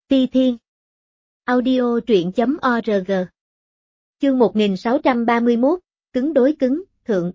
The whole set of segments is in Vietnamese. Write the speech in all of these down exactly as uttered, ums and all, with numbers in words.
Ti Thiên. Audio truyện chấm org. Chương một nghìn sáu trăm ba mươi mốt, cứng đối cứng, thượng.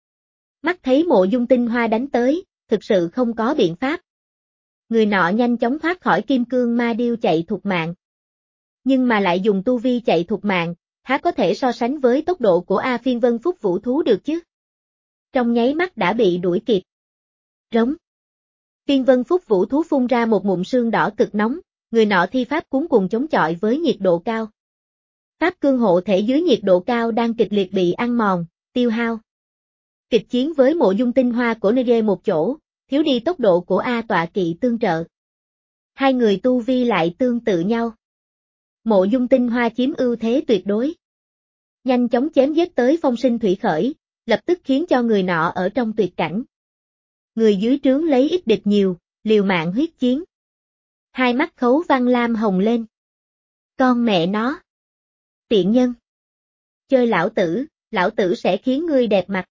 Mắt thấy Mộ Dung Tinh Hoa đánh tới, thực sự không có biện pháp. Người nọ nhanh chóng thoát khỏi kim cương ma điêu chạy thục mạng. Nhưng mà lại dùng tu vi chạy thục mạng, há có thể so sánh với tốc độ của A Phiên Vân Phúc Vũ Thú được chứ? Trong nháy mắt đã bị đuổi kịp. Rống. Phiên Vân Phúc Vũ Thú phun ra một ngụm sương đỏ cực nóng, người nọ thi pháp cuống cuồng chống chọi với nhiệt độ cao. Pháp cương hộ thể dưới nhiệt độ cao đang kịch liệt bị ăn mòn, tiêu hao. Kịch chiến với Mộ Dung Tinh Hoa của Nê một chỗ, thiếu đi tốc độ của A Tọa Kỵ tương trợ. Hai người tu vi lại tương tự nhau. Mộ Dung Tinh Hoa chiếm ưu thế tuyệt đối. Nhanh chóng chém giết tới phong sinh thủy khởi, lập tức khiến cho người nọ ở trong tuyệt cảnh. Người dưới trướng lấy ít địch nhiều, liều mạng huyết chiến. Hai mắt Khấu Văn Lam hồng lên. Con mẹ nó. Tiện nhân. Chơi lão tử, lão tử sẽ khiến ngươi đẹp mặt.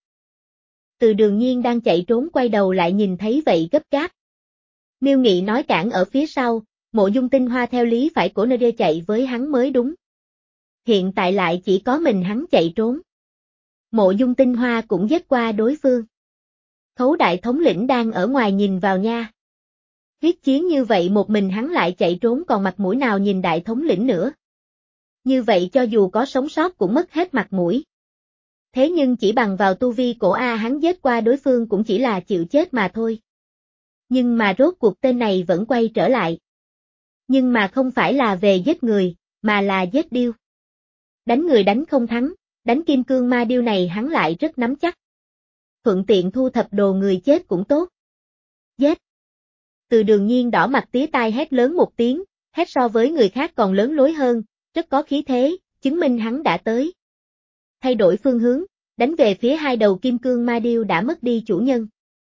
Từ Đường Nhiên đang chạy trốn quay đầu lại nhìn thấy vậy gấp gáp. Miêu Nghị nói cản ở phía sau, Mộ Dung Tinh Hoa theo lý phải của Nê chạy với hắn mới đúng. Hiện tại lại chỉ có mình hắn chạy trốn. Mộ Dung Tinh Hoa cũng giết qua đối phương. Khấu đại thống lĩnh đang ở ngoài nhìn vào nha. Huyết chiến như vậy một mình hắn lại chạy trốn còn mặt mũi nào nhìn đại thống lĩnh nữa. Như vậy cho dù có sống sót cũng mất hết mặt mũi. Thế nhưng chỉ bằng vào tu vi của A hắn giết qua đối phương cũng chỉ là chịu chết mà thôi. Nhưng mà rốt cuộc tên này vẫn quay trở lại. Nhưng mà không phải là về giết người, mà là giết điêu. Đánh người đánh không thắng, đánh kim cương ma điêu này hắn lại rất nắm chắc. Thuận tiện thu thập đồ người chết cũng tốt. Giết. Từ Đường Nhiên đỏ mặt tía tai hét lớn một tiếng, hét so với người khác còn lớn lối hơn, rất có khí thế, chứng minh hắn đã tới. Thay đổi phương hướng, đánh về phía hai đầu kim cương ma điêu đã mất đi chủ nhân.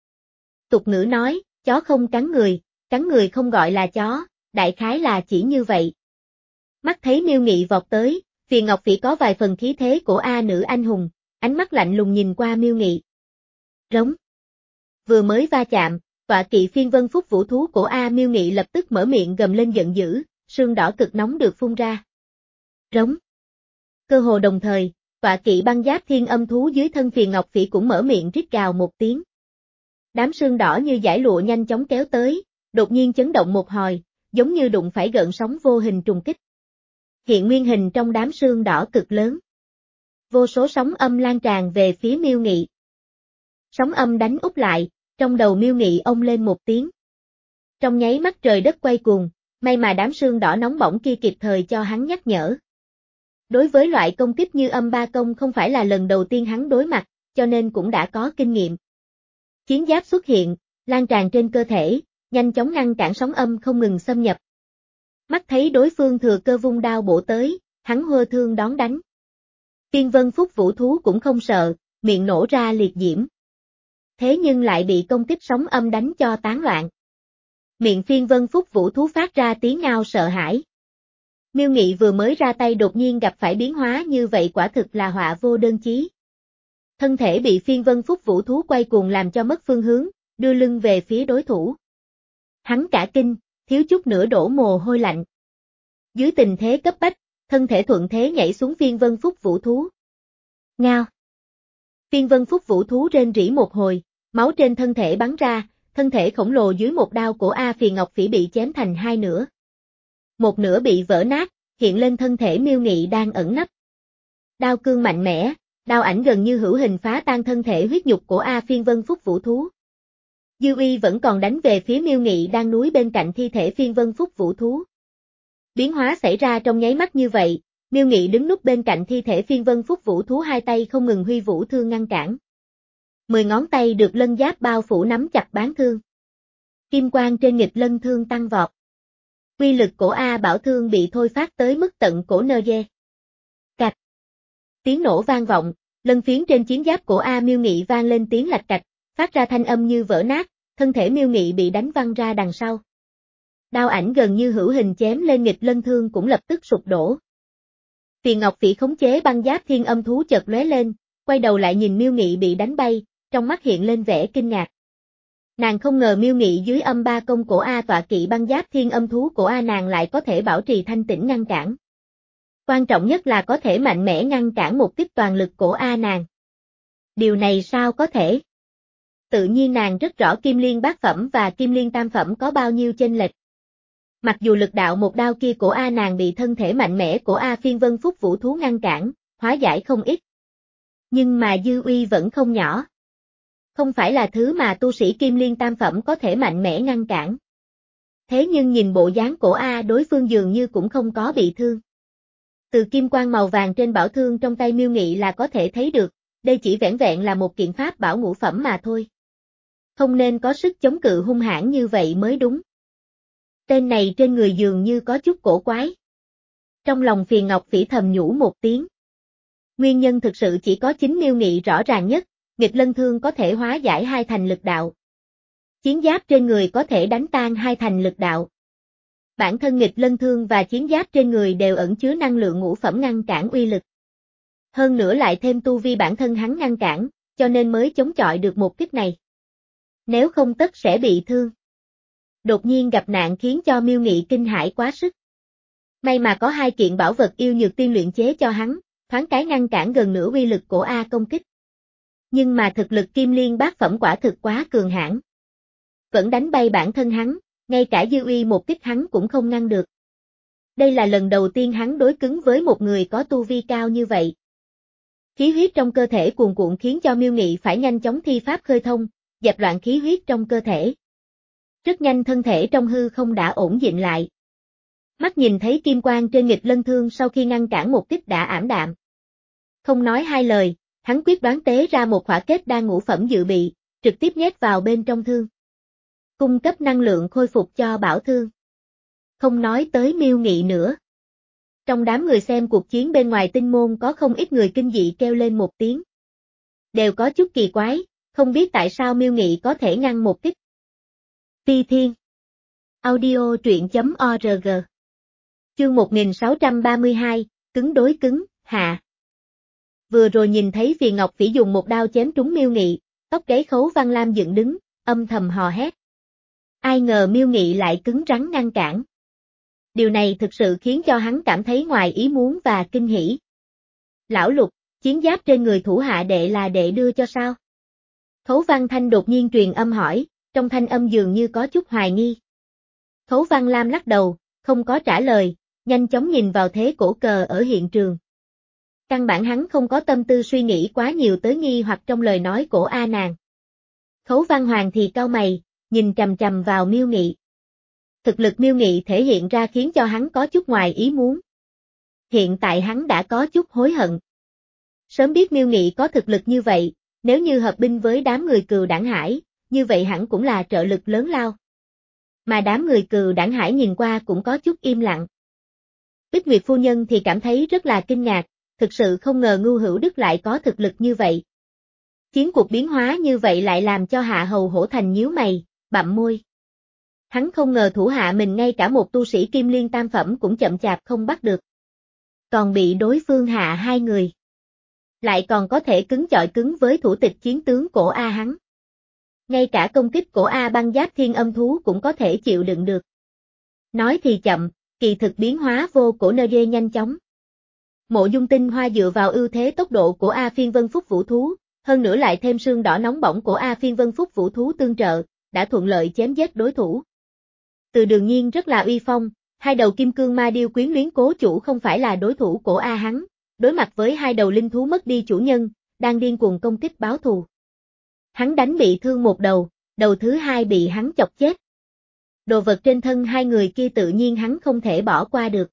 Tục ngữ nói, chó không cắn người, cắn người không gọi là chó, đại khái là chỉ như vậy. Mắt thấy Miêu Nghị vọt tới, Phiền Ngọc Phỉ có vài phần khí thế của A nữ anh hùng, ánh mắt lạnh lùng nhìn qua Miêu Nghị. Rống. Vừa mới va chạm, Tọa Kỵ Phiên Vân Phúc Vũ Thú của A Miêu Nghị lập tức mở miệng gầm lên giận dữ, sương đỏ cực nóng được phun ra. Rống. Cơ hồ đồng thời, Tọa Kỵ Băng Giáp Thiên Âm Thú dưới thân Phiền Ngọc Phỉ cũng mở miệng rít gào một tiếng. Đám sương đỏ như dải lụa nhanh chóng kéo tới, đột nhiên chấn động một hồi, giống như đụng phải gợn sóng vô hình trùng kích. Hiện nguyên hình trong đám sương đỏ cực lớn. Vô số sóng âm lan tràn về phía Miêu Nghị. Sóng âm đánh úp lại, trong đầu Miêu Nghị ông lên một tiếng. Trong nháy mắt trời đất quay cuồng, may mà đám sương đỏ nóng bỏng kia kịp thời cho hắn nhắc nhở. Đối với loại công kích như âm ba công không phải là lần đầu tiên hắn đối mặt, cho nên cũng đã có kinh nghiệm. Chiến giáp xuất hiện, lan tràn trên cơ thể, nhanh chóng ngăn cản sóng âm không ngừng xâm nhập. Mắt thấy đối phương thừa cơ vung đao bổ tới, hắn hô thương đón đánh. Phiên Vân Phúc Vũ Thú cũng không sợ, miệng nổ ra liệt diễm. Thế nhưng lại bị công kích sóng âm đánh cho tán loạn. Miệng Phiên Vân Phúc Vũ Thú phát ra tiếng ngao sợ hãi. Miêu Nghị vừa mới ra tay đột nhiên gặp phải biến hóa như vậy quả thực là họa vô đơn chí. Thân thể bị Phiên Vân Phúc Vũ Thú quay cuồng làm cho mất phương hướng, đưa lưng về phía đối thủ. Hắn cả kinh, thiếu chút nữa đổ mồ hôi lạnh. Dưới tình thế cấp bách, thân thể thuận thế nhảy xuống Phiên Vân Phúc Vũ Thú. Ngao. Phiên Vân Phúc Vũ Thú rên rỉ một hồi, máu trên thân thể bắn ra, thân thể khổng lồ dưới một đao của A Phiền Ngọc Phỉ bị chém thành hai nửa. Một nửa bị vỡ nát, hiện lên thân thể Miêu Nghị đang ẩn nấp. Đao cương mạnh mẽ, đao ảnh gần như hữu hình phá tan thân thể huyết nhục của A Phiên Vân Phúc Vũ Thú. Dư uy vẫn còn đánh về phía Miêu Nghị đang núi bên cạnh thi thể Phiên Vân Phúc Vũ Thú. Biến hóa xảy ra trong nháy mắt như vậy, Miêu Nghị đứng núp bên cạnh thi thể Phiên Vân Phúc Vũ Thú hai tay không ngừng huy vũ thương ngăn cản. Mười ngón tay được lân giáp bao phủ nắm chặt bán thương. Kim quang trên nghịch lân thương tăng vọt. Uy lực của A Bảo Thương bị thôi phát tới mức tận cổ nơ dê. Cạch. Tiếng nổ vang vọng, lân phiến trên chiến giáp của A Miêu Nghị vang lên tiếng lạch cạch, phát ra thanh âm như vỡ nát, thân thể Miêu Nghị bị đánh văng ra đằng sau. Đao ảnh gần như hữu hình chém lên nghịch lân thương cũng lập tức sụp đổ. Phiền Ngọc Phỉ khống chế băng giáp Thiên Âm Thú chợt lóe lên, quay đầu lại nhìn Miêu Nghị bị đánh bay, trong mắt hiện lên vẻ kinh ngạc. Nàng không ngờ Miêu Nghị dưới âm ba công cổ A tọa kỵ băng giáp thiên âm thú cổ A nàng lại có thể bảo trì thanh tĩnh ngăn cản. Quan trọng nhất là có thể mạnh mẽ ngăn cản một kích toàn lực cổ A nàng. Điều này sao có thể? Tự nhiên nàng rất rõ Kim Liên bát phẩm và Kim Liên tam phẩm có bao nhiêu chênh lệch. Mặc dù lực đạo một đao kia cổ A nàng bị thân thể mạnh mẽ của A Phiên Vân Phúc Vũ Thú ngăn cản, hóa giải không ít. Nhưng mà dư uy vẫn không nhỏ. Không phải là thứ mà tu sĩ Kim Liên tam phẩm có thể mạnh mẽ ngăn cản. Thế nhưng nhìn bộ dáng cổ A đối phương dường như cũng không có bị thương. Từ kim quang màu vàng trên bảo thương trong tay Miêu Nghị là có thể thấy được, đây chỉ vẻn vẹn là một kiện pháp bảo ngũ phẩm mà thôi. Không nên có sức chống cự hung hãn như vậy mới đúng. Tên này trên người dường như có chút cổ quái. Trong lòng Phiền Ngọc Phỉ thầm nhủ một tiếng. Nguyên nhân thực sự chỉ có chính Miêu Nghị rõ ràng nhất, nghịch lân thương có thể hóa giải hai thành lực đạo. Chiến giáp trên người có thể đánh tan hai thành lực đạo. Bản thân nghịch lân thương và chiến giáp trên người đều ẩn chứa năng lượng ngũ phẩm ngăn cản uy lực. Hơn nữa lại thêm tu vi bản thân hắn ngăn cản, cho nên mới chống chọi được một kích này. Nếu không tất sẽ bị thương. Đột nhiên gặp nạn khiến cho Miêu Nghị kinh hãi quá sức. May mà có hai kiện bảo vật yêu nhược tiên luyện chế cho hắn, thoáng cái ngăn cản gần nửa uy lực của A công kích. Nhưng mà thực lực Kim Liên bát phẩm quả thực quá cường hãn. Vẫn đánh bay bản thân hắn, ngay cả dư uy một kích hắn cũng không ngăn được. Đây là lần đầu tiên hắn đối cứng với một người có tu vi cao như vậy. Khí huyết trong cơ thể cuồn cuộn khiến cho Miêu Nghị phải nhanh chóng thi pháp khơi thông, dẹp loạn khí huyết trong cơ thể. Rất nhanh thân thể trong hư không đã ổn định lại. Mắt nhìn thấy kim quang trên nghịch lân thương sau khi ngăn cản một kích đã ảm đạm. Không nói hai lời, hắn quyết đoán tế ra một khỏa kết đan ngũ phẩm dự bị, trực tiếp nhét vào bên trong thương. Cung cấp năng lượng khôi phục cho bảo thương. Không nói tới Miêu Nghị nữa. Trong đám người xem cuộc chiến bên ngoài tinh môn có không ít người kinh dị kêu lên một tiếng. Đều có chút kỳ quái, không biết tại sao Miêu Nghị có thể ngăn một kích. Phi Thiên Audio truyện chấm org Chương một nghìn sáu trăm ba mươi hai, cứng đối cứng, hạ. Vừa rồi nhìn thấy Phiền Ngọc Phỉ dùng một đao chém trúng Miêu Nghị, tóc gáy Khấu Văn Lam dựng đứng, âm thầm hò hét. Ai ngờ Miêu Nghị lại cứng rắn ngăn cản. Điều này thực sự khiến cho hắn cảm thấy ngoài ý muốn và kinh hỉ. Lão Lục, chiến giáp trên người thủ hạ đệ là đệ đưa cho sao? Khấu Văn Thanh đột nhiên truyền âm hỏi, trong thanh âm dường như có chút hoài nghi. Khấu Văn Lam lắc đầu, không có trả lời, nhanh chóng nhìn vào thế cổ cờ ở hiện trường. Căn bản hắn không có tâm tư suy nghĩ quá nhiều tới nghi hoặc trong lời nói của A nàng. Khấu Văn Hoàng thì cau mày, nhìn chằm chằm vào Miêu Nghị. Thực lực Miêu Nghị thể hiện ra khiến cho hắn có chút ngoài ý muốn. Hiện tại hắn đã có chút hối hận. Sớm biết Miêu Nghị có thực lực như vậy, nếu như hợp binh với đám người Cừu Đảng Hải, như vậy hẳn cũng là trợ lực lớn lao. Mà đám người Cừu Đảng Hải nhìn qua cũng có chút im lặng. Bích Nguyệt phu nhân thì cảm thấy rất là kinh ngạc, thực sự không ngờ Ngưu Hữu Đức lại có thực lực như vậy. Chiến cuộc biến hóa như vậy lại làm cho Hạ Hầu Hổ Thành nhíu mày, bặm môi. Hắn không ngờ thủ hạ mình ngay cả một tu sĩ Kim Liên tam phẩm cũng chậm chạp không bắt được. Còn bị đối phương hạ hai người. Lại còn có thể cứng chọi cứng với thủ tịch chiến tướng cổ A hắn. Ngay cả công kích cổ A băng giáp thiên âm thú cũng có thể chịu đựng được. Nói thì chậm, kỳ thực biến hóa vô cổ nơ dê nhanh chóng. Mộ Dung Tinh Hoa dựa vào ưu thế tốc độ của A Phiên Vân Phúc Vũ Thú, hơn nữa lại thêm sương đỏ nóng bỏng của A Phiên Vân Phúc Vũ Thú tương trợ, đã thuận lợi chém giết đối thủ. Từ Đường Nhiên rất là uy phong, hai đầu kim cương ma điêu quyến luyến cố chủ không phải là đối thủ của A hắn, đối mặt với hai đầu linh thú mất đi chủ nhân, đang điên cuồng công kích báo thù. Hắn đánh bị thương một đầu, đầu thứ hai bị hắn chọc chết. Đồ vật trên thân hai người kia tự nhiên hắn không thể bỏ qua được.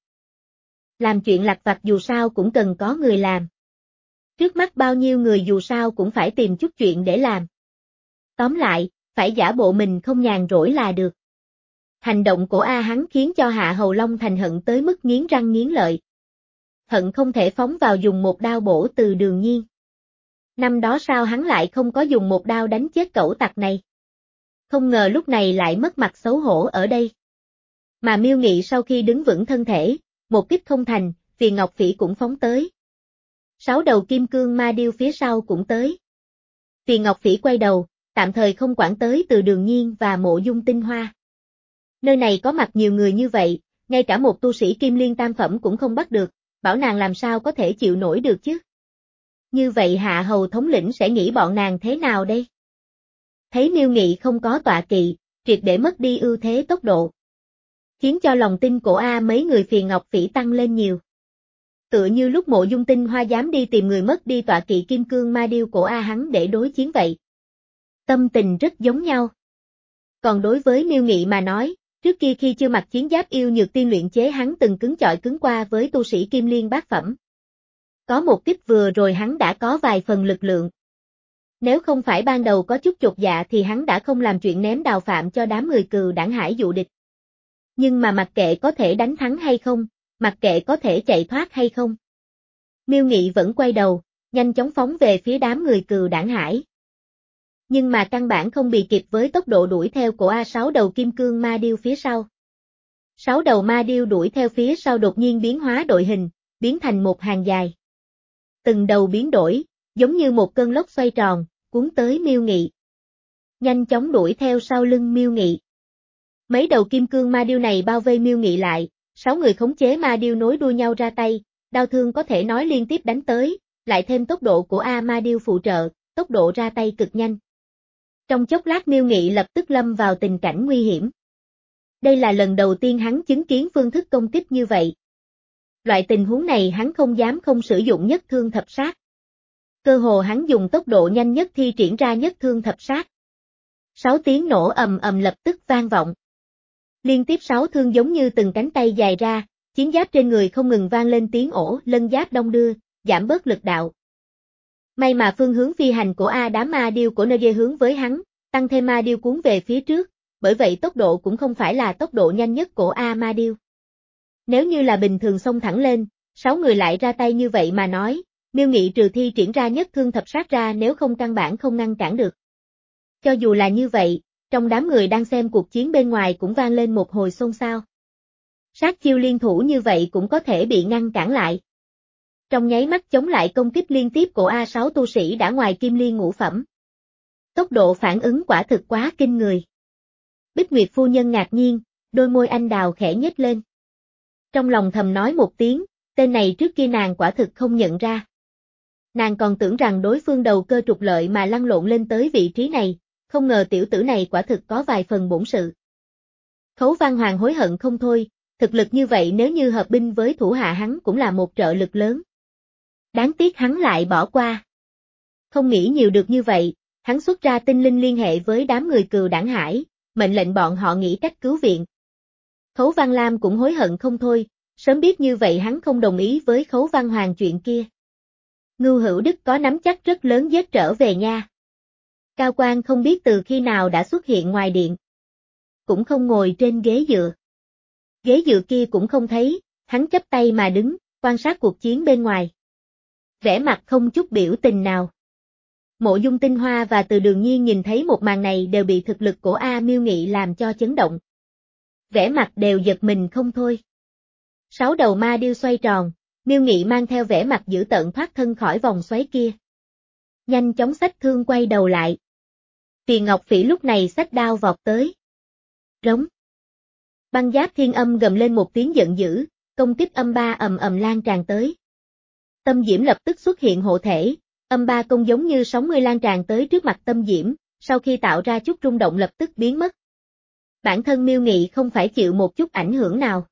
Làm chuyện lặt vặt dù sao cũng cần có người làm. Trước mắt bao nhiêu người dù sao cũng phải tìm chút chuyện để làm. Tóm lại, phải giả bộ mình không nhàn rỗi là được. Hành động của A hắn khiến cho Hạ Hầu Long Thành hận tới mức nghiến răng nghiến lợi. Hận không thể phóng vào dùng một đao bổ Từ Đường Nhiên. Năm đó sao hắn lại không có dùng một đao đánh chết cẩu tặc này? Không ngờ lúc này lại mất mặt xấu hổ ở đây. Mà Miêu Nghị sau khi đứng vững thân thể, một kích không thành, Phiền Ngọc Phỉ cũng phóng tới. Sáu đầu kim cương ma điêu phía sau cũng tới. Phiền Ngọc Phỉ quay đầu, tạm thời không quản tới Từ Đường Nhiên và Mộ Dung Tinh Hoa. Nơi này có mặt nhiều người như vậy, ngay cả một tu sĩ Kim Liên tam phẩm cũng không bắt được, bảo nàng làm sao có thể chịu nổi được chứ. Như vậy Hạ Hầu thống lĩnh sẽ nghĩ bọn nàng thế nào đây? Thấy Miêu Nghị không có tọa kỵ, triệt để mất đi ưu thế tốc độ, khiến cho lòng tin của A mấy người Phiền Ngọc Phỉ tăng lên nhiều. Tựa như lúc Mộ Dung Tinh Hoa dám đi tìm người mất đi tọa kỵ Kim Cương Ma Điêu của A hắn để đối chiến vậy. Tâm tình rất giống nhau. Còn đối với Miêu Nghị mà nói, trước kia khi chưa mặc chiến giáp yêu nhược tiên luyện chế hắn từng cứng chọi cứng qua với tu sĩ Kim Liên bát phẩm. Có một kích vừa rồi hắn đã có vài phần lực lượng. Nếu không phải ban đầu có chút chột dạ thì hắn đã không làm chuyện ném đào phạm cho đám người Cừu Đảng Hải dụ địch. Nhưng mà mặc kệ có thể đánh thắng hay không, mặc kệ có thể chạy thoát hay không. Miêu Nghị vẫn quay đầu, nhanh chóng phóng về phía đám người Cừu Đảng Hải. Nhưng mà căn bản không bị kịp với tốc độ đuổi theo của A sáu đầu Kim Cương Ma Điêu phía sau. Sáu đầu Ma Điêu đuổi theo phía sau đột nhiên biến hóa đội hình, biến thành một hàng dài. Từng đầu biến đổi, giống như một cơn lốc xoay tròn, cuốn tới Miêu Nghị. Nhanh chóng đuổi theo sau lưng Miêu Nghị. Mấy đầu Kim Cương Ma Điêu này bao vây Miêu Nghị lại, sáu người khống chế Ma Điêu nối đuôi nhau ra tay, đao thương có thể nói liên tiếp đánh tới, lại thêm tốc độ của A Ma Điêu phụ trợ, tốc độ ra tay cực nhanh. Trong chốc lát Miêu Nghị lập tức lâm vào tình cảnh nguy hiểm. Đây là lần đầu tiên hắn chứng kiến phương thức công kích như vậy. Loại tình huống này hắn không dám không sử dụng nhất thương thập sát. Cơ hồ hắn dùng tốc độ nhanh nhất thi triển ra nhất thương thập sát. Sáu tiếng nổ ầm ầm lập tức vang vọng. Liên tiếp sáu thương giống như từng cánh tay dài ra, chiến giáp trên người không ngừng vang lên tiếng ổ, lân giáp đong đưa, giảm bớt lực đạo. May mà phương hướng phi hành của A đám Ma Điêu của nơi hướng với hắn, tăng thêm Ma Điêu cuốn về phía trước, bởi vậy tốc độ cũng không phải là tốc độ nhanh nhất của A Ma Điêu. Nếu như là bình thường xông thẳng lên, sáu người lại ra tay như vậy mà nói, Miêu Nghị trừ thi triển ra nhất thương thập sát ra nếu không căn bản không ngăn cản được. Cho dù là như vậy, trong đám người đang xem cuộc chiến bên ngoài cũng vang lên một hồi xôn xao. Sát chiêu liên thủ như vậy cũng có thể bị ngăn cản lại. Trong nháy mắt chống lại công kích liên tiếp của A sáu tu sĩ đã ngoài Kim Liên ngũ phẩm. Tốc độ phản ứng quả thực quá kinh người. Bích Nguyệt phu nhân ngạc nhiên, đôi môi anh đào khẽ nhếch lên. Trong lòng thầm nói một tiếng, tên này trước kia nàng quả thực không nhận ra. Nàng còn tưởng rằng đối phương đầu cơ trục lợi mà lăn lộn lên tới vị trí này, không ngờ tiểu tử này quả thực có vài phần bổn sự. Khấu Văn Hoàng hối hận không thôi, thực lực như vậy nếu như hợp binh với thủ hạ hắn cũng là một trợ lực lớn. Đáng tiếc hắn lại bỏ qua. Không nghĩ nhiều được như vậy, hắn xuất ra tinh linh liên hệ với đám người Cừu Đảng Hải, mệnh lệnh bọn họ nghĩ cách cứu viện. Khấu Văn Lam cũng hối hận không thôi, sớm biết như vậy hắn không đồng ý với Khấu Văn Hoàng chuyện kia. Ngưu Hữu Đức có nắm chắc rất lớn giết trở về nha. Cao Quan không biết từ khi nào đã xuất hiện ngoài điện. Cũng không ngồi trên ghế dựa. Ghế dựa kia cũng không thấy, hắn chắp tay mà đứng, quan sát cuộc chiến bên ngoài. Vẻ mặt không chút biểu tình nào. Mộ Dung Tinh Hoa và Từ Đường Nhiên nhìn thấy một màn này đều bị thực lực của A Miêu Nghị làm cho chấn động. Vẻ mặt đều giật mình không thôi. Sáu đầu ma điêu xoay tròn, Miêu Nghị mang theo vẻ mặt dữ tợn thoát thân khỏi vòng xoáy kia. Nhanh chóng xách thương quay đầu lại. Tiền Ngọc Phỉ lúc này xách đao vọt tới. Rống. Băng Giáp Thiên Âm gầm lên một tiếng giận dữ, công kích âm ba ầm ầm lan tràn tới. Tâm Diễm lập tức xuất hiện hộ thể, âm ba công giống như sóng mươi lan tràn tới trước mặt Tâm Diễm, sau khi tạo ra chút rung động lập tức biến mất. Bản thân Miêu Nghị không phải chịu một chút ảnh hưởng nào.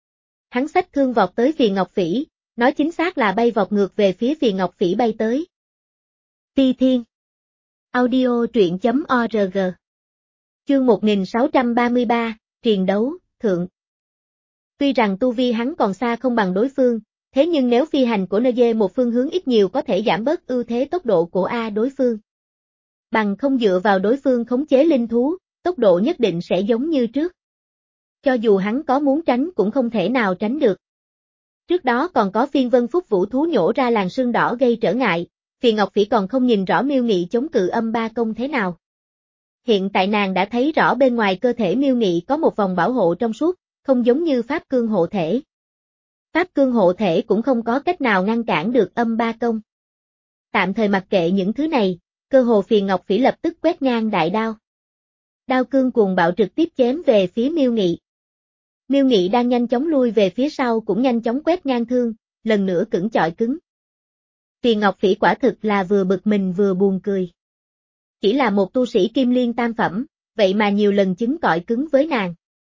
Hắn xách thương vọt tới Phiền Ngọc Phỉ, nói chính xác là bay vọt ngược về phía Phiền Ngọc Phỉ bay tới. Ti Thiên. Audio truyện chấm org. Chương một nghìn sáu trăm ba mươi ba, Triền đấu, thượng. Tuy rằng tu vi hắn còn xa không bằng đối phương, thế nhưng nếu phi hành của nơi một phương hướng ít nhiều có thể giảm bớt ưu thế tốc độ của A đối phương. Bằng không dựa vào đối phương khống chế linh thú, tốc độ nhất định sẽ giống như trước. Cho dù hắn có muốn tránh cũng không thể nào tránh được. Trước đó còn có phiên vân phúc vũ thú nhổ ra làn sương đỏ gây trở ngại, Phiền Ngọc Phỉ còn không nhìn rõ Miêu Nghị chống cự âm ba công thế nào. Hiện tại nàng đã thấy rõ bên ngoài cơ thể Miêu Nghị có một vòng bảo hộ trong suốt, không giống như pháp cương hộ thể. Pháp cương hộ thể cũng không có cách nào ngăn cản được âm ba công. Tạm thời mặc kệ những thứ này, cơ hồ Phiền Ngọc Phỉ lập tức quét ngang đại đao. Đao cương cuồng bạo trực tiếp chém về phía Miêu Nghị. Miêu Nghị đang nhanh chóng lui về phía sau cũng nhanh chóng quét ngang thương, lần nữa cứng chọi cứng. Phiền Ngọc Phỉ quả thực là vừa bực mình vừa buồn cười. Chỉ là một tu sĩ kim liên tam phẩm, vậy mà nhiều lần chứng cọi cứng với nàng.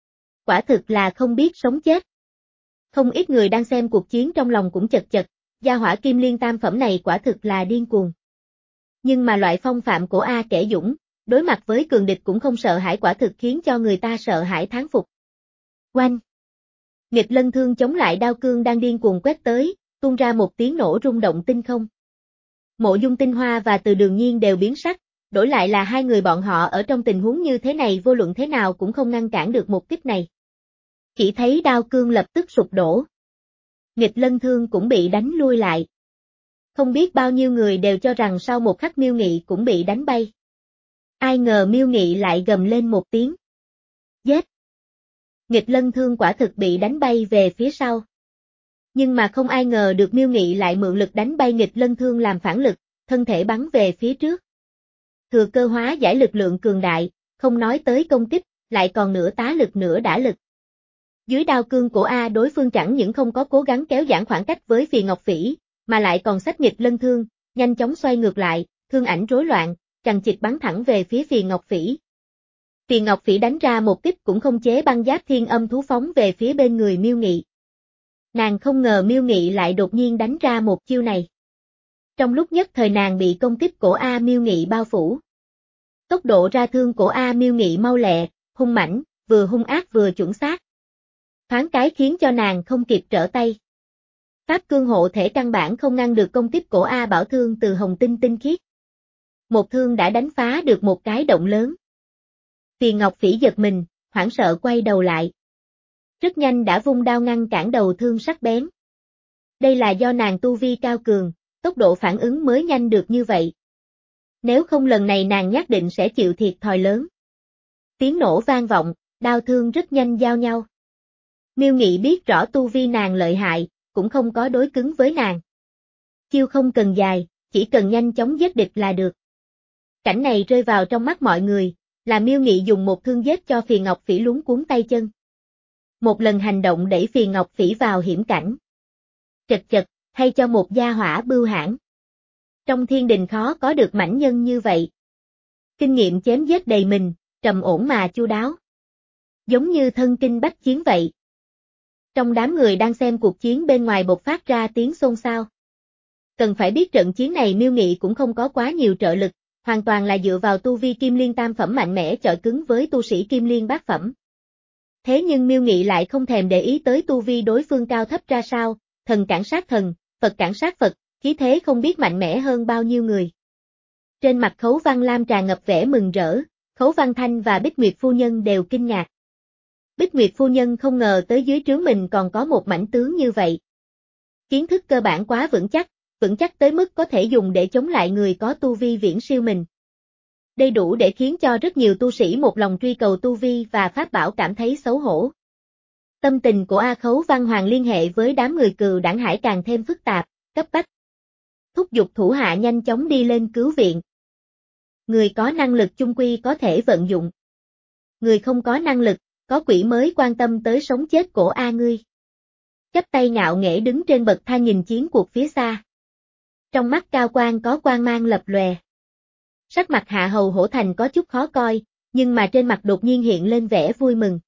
Quả thực là không biết sống chết. Không ít người đang xem cuộc chiến trong lòng cũng chật chật, gia hỏa kim liên tam phẩm này quả thực là điên cuồng. Nhưng mà loại phong phạm của A Kẻ Dũng, đối mặt với cường địch cũng không sợ hãi quả thực khiến cho người ta sợ hãi thán phục. Oanh! Nghịch lân thương chống lại đao cương đang điên cuồng quét tới, tung ra một tiếng nổ rung động tinh không. Mộ Dung Tinh Hoa và Từ Đường Nhiên đều biến sắc, đổi lại là hai người bọn họ ở trong tình huống như thế này vô luận thế nào cũng không ngăn cản được một kích này. Chỉ thấy đao cương lập tức sụp đổ. Nghịch lân thương cũng bị đánh lui lại. Không biết bao nhiêu người đều cho rằng sau một khắc Miêu Nghị cũng bị đánh bay. Ai ngờ Miêu Nghị lại gầm lên một tiếng. Giết! Nghịch lân thương quả thực bị đánh bay về phía sau. Nhưng mà không ai ngờ được Miêu Nghị lại mượn lực đánh bay nghịch lân thương làm phản lực, thân thể bắn về phía trước. Thừa cơ hóa giải lực lượng cường đại, không nói tới công kích, lại còn nửa tá lực nửa đả lực. Dưới đao cương của A đối phương chẳng những không có cố gắng kéo giãn khoảng cách với Phiền Ngọc Phỉ, mà lại còn xách nghịch lân thương, nhanh chóng xoay ngược lại, thương ảnh rối loạn, chằng chịt bắn thẳng về phía Phiền Ngọc Phỉ. Phiền Ngọc Phỉ đánh ra một kích cũng không chế băng giáp thiên âm thú phóng về phía bên người Miêu Nghị. Nàng không ngờ Miêu Nghị lại đột nhiên đánh ra một chiêu này. Trong lúc nhất thời nàng bị công kích của A Miêu Nghị bao phủ. Tốc độ ra thương của A Miêu Nghị mau lẹ, hung mãnh, vừa hung ác vừa chuẩn xác. Thoáng cái khiến cho nàng không kịp trở tay. Pháp cương hộ thể căn bản không ngăn được công kích của A Bảo thương từ hồng tinh tinh khiết. Một thương đã đánh phá được một cái động lớn. Phiền Ngọc Phỉ giật mình, hoảng sợ quay đầu lại. Rất nhanh đã vung đao ngăn cản đầu thương sắc bén. Đây là do nàng tu vi cao cường, tốc độ phản ứng mới nhanh được như vậy. Nếu không lần này nàng nhất định sẽ chịu thiệt thòi lớn. Tiếng nổ vang vọng, đao thương rất nhanh giao nhau. Miêu Nghị biết rõ tu vi nàng lợi hại, cũng không có đối cứng với nàng. Chiêu không cần dài, chỉ cần nhanh chóng giết địch là được. Cảnh này rơi vào trong mắt mọi người, là Miêu Nghị dùng một thương giết cho Phiền Ngọc Phỉ luống cuống tay chân. Một lần hành động đẩy Phiền Ngọc Phỉ vào hiểm cảnh. Chật chật, hay cho một gia hỏa bưu hãn. Trong thiên đình khó có được mãnh nhân như vậy. Kinh nghiệm chém giết đầy mình, trầm ổn mà chu đáo. Giống như thân kinh bách chiến vậy. Trong đám người đang xem cuộc chiến bên ngoài bộc phát ra tiếng xôn xao. Cần phải biết trận chiến này Miêu Nghị cũng không có quá nhiều trợ lực, hoàn toàn là dựa vào tu vi kim liên tam phẩm mạnh mẽ chọi cứng với tu sĩ kim liên bát phẩm. Thế nhưng Miêu Nghị lại không thèm để ý tới tu vi đối phương cao thấp ra sao, thần cản sát thần, Phật cản sát Phật, khí thế không biết mạnh mẽ hơn bao nhiêu người. Trên mặt Khấu Văn Lam tràn ngập vẻ mừng rỡ, Khấu Văn Thanh và Bích Nguyệt phu nhân đều kinh ngạc. Bích Nguyệt phu nhân không ngờ tới dưới trướng mình còn có một mãnh tướng như vậy. Kiến thức cơ bản quá vững chắc, vững chắc tới mức có thể dùng để chống lại người có tu vi viễn siêu mình. Đây đủ để khiến cho rất nhiều tu sĩ một lòng truy cầu tu vi và pháp bảo cảm thấy xấu hổ. Tâm tình của A Khấu Văn Hoàng liên hệ với đám người Cừu Đảng Hải càng thêm phức tạp, cấp bách. Thúc giục thủ hạ nhanh chóng đi lên cứu viện. Người có năng lực chung quy có thể vận dụng. Người không có năng lực, có quỷ mới quan tâm tới sống chết của A ngươi. Chắp tay ngạo nghễ đứng trên bậc thang nhìn chiến cuộc phía xa. Trong mắt cao quan có quang mang lập lòe. Sắc mặt Hạ Hầu Hổ Thành có chút khó coi, nhưng mà trên mặt đột nhiên hiện lên vẻ vui mừng.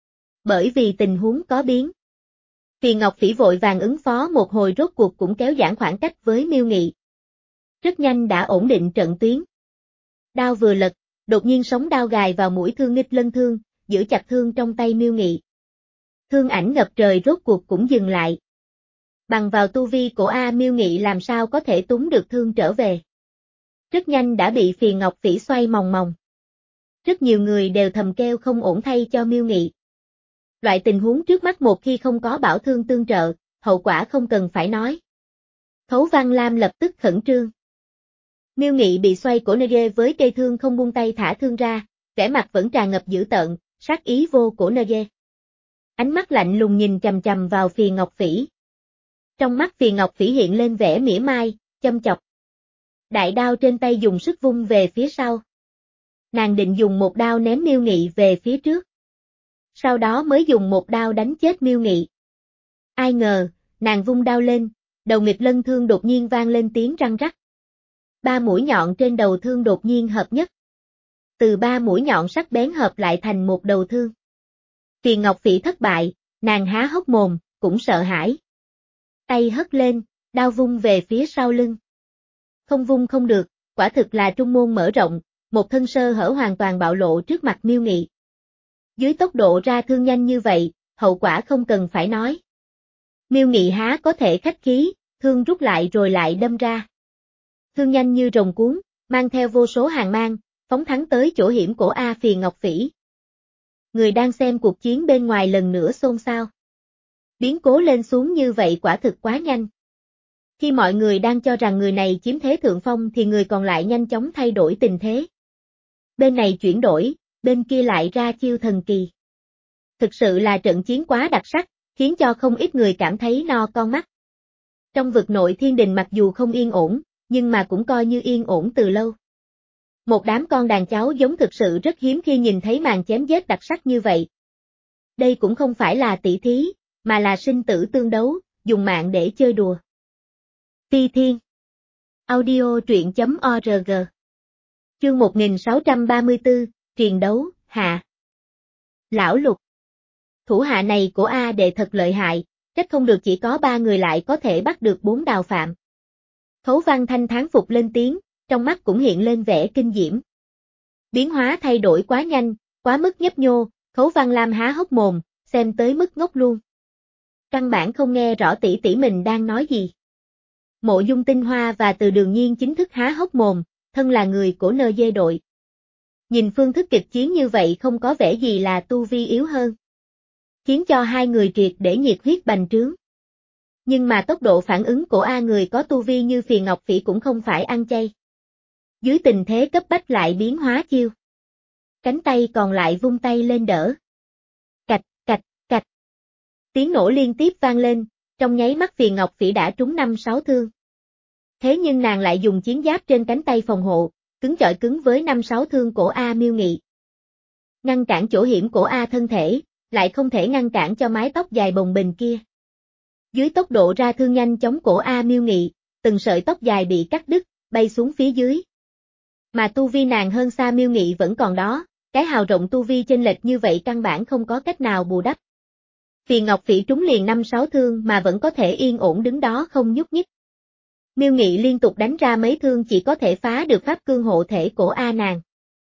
Bởi vì tình huống có biến. Phiền Ngọc Phỉ vội vàng ứng phó một hồi rốt cuộc cũng kéo giãn khoảng cách với Miêu Nghị. Rất nhanh đã ổn định trận tuyến. Đao vừa lật, đột nhiên sóng đao gài vào mũi thương nghịch lân thương, giữ chặt thương trong tay Miêu Nghị. Thương ảnh ngập trời rốt cuộc cũng dừng lại. Bằng vào tu vi của A Miêu Nghị làm sao có thể túng được thương trở về. Rất nhanh đã bị Phiền Ngọc Phỉ xoay mòng mòng. Rất nhiều người đều thầm kêu không ổn thay cho Miêu Nghị. Loại tình huống trước mắt một khi không có bảo thương tương trợ, hậu quả không cần phải nói. Khấu Văn Lam lập tức khẩn trương. Miêu Nghị bị xoay cổ nê ghê với cây thương không buông tay thả thương ra, vẻ mặt vẫn tràn ngập dữ tợn, sát ý vô cổ nê ghê. Ánh mắt lạnh lùng nhìn chằm chằm vào Phiền Ngọc Phỉ. Trong mắt Phiền Ngọc Phỉ hiện lên vẻ mỉa mai, châm chọc. Đại đao trên tay dùng sức vung về phía sau. Nàng định dùng một đao ném Miêu Nghị về phía trước. Sau đó mới dùng một đao đánh chết Miêu Nghị. Ai ngờ, nàng vung đao lên, đầu nghịch lân thương đột nhiên vang lên tiếng răng rắc. Ba mũi nhọn trên đầu thương đột nhiên hợp nhất. Từ ba mũi nhọn sắc bén hợp lại thành một đầu thương. Phiền Ngọc Phỉ thất bại, nàng há hốc mồm, cũng sợ hãi. Tay hất lên, đao vung về phía sau lưng. Không vung không được, quả thực là trung môn mở rộng, một thân sơ hở hoàn toàn bạo lộ trước mặt Miêu Nghị. Dưới tốc độ ra thương nhanh như vậy, hậu quả không cần phải nói. Miêu Nghị há có thể khách khí, thương rút lại rồi lại đâm ra. Thương nhanh như rồng cuốn, mang theo vô số hàng mang, phóng thẳng tới chỗ hiểm của A Phiền Ngọc Phỉ. Người đang xem cuộc chiến bên ngoài lần nữa xôn xao. Biến cố lên xuống như vậy quả thực quá nhanh. Khi mọi người đang cho rằng người này chiếm thế thượng phong thì người còn lại nhanh chóng thay đổi tình thế. Bên này chuyển đổi, bên kia lại ra chiêu thần kỳ. Thực sự là trận chiến quá đặc sắc, khiến cho không ít người cảm thấy no con mắt. Trong vực nội thiên đình mặc dù không yên ổn, nhưng mà cũng coi như yên ổn từ lâu. Một đám con đàn cháu giống thực sự rất hiếm khi nhìn thấy màn chém giết đặc sắc như vậy. Đây cũng không phải là tỷ thí, mà là sinh tử tương đấu, dùng mạng để chơi đùa. Ti Thiên Audio truyện chấm org Chương một nghìn sáu trăm ba mươi tư, Triền đấu, hạ. Lão Lục. Thủ hạ này của A Đệ thật lợi hại, trách không được chỉ có ba người lại có thể bắt được bốn đào phạm. Khấu Văn Thanh thán phục lên tiếng, trong mắt cũng hiện lên vẻ kinh diễm. Biến hóa thay đổi quá nhanh, quá mức nhấp nhô, Khấu Văn Lam há hốc mồm, xem tới mức ngốc luôn. Căn bản không nghe rõ tỷ tỷ mình đang nói gì. Mộ Dung Tinh Hoa và Từ Đường Nhiên chính thức há hốc mồm, thân là người của nơ dê đội. Nhìn phương thức kịch chiến như vậy không có vẻ gì là tu vi yếu hơn. Khiến cho hai người triệt để nhiệt huyết bành trướng. Nhưng mà tốc độ phản ứng của A người có tu vi như Phiền Ngọc Phỉ cũng không phải ăn chay. Dưới tình thế cấp bách lại biến hóa chiêu. Cánh tay còn lại vung tay lên đỡ. Cạch, cạch, cạch. Tiếng nổ liên tiếp vang lên, trong nháy mắt Phiền Ngọc Phỉ đã trúng năm sáu thương. Thế nhưng nàng lại dùng chiến giáp trên cánh tay phòng hộ, cứng chọi cứng với năm sáu thương của A Miêu Nghị. Ngăn cản chỗ hiểm của A thân thể, lại không thể ngăn cản cho mái tóc dài bồng bềnh kia. Dưới tốc độ ra thương nhanh chóng của A Miêu Nghị, từng sợi tóc dài bị cắt đứt, bay xuống phía dưới. Mà tu vi nàng hơn xa Miêu Nghị vẫn còn đó, cái hào rộng tu vi chênh lệch như vậy căn bản không có cách nào bù đắp. Phiền Ngọc Phỉ trúng liền năm sáu thương mà vẫn có thể yên ổn đứng đó không nhúc nhích. Miêu Nghị liên tục đánh ra mấy thương chỉ có thể phá được pháp cương hộ thể của A nàng.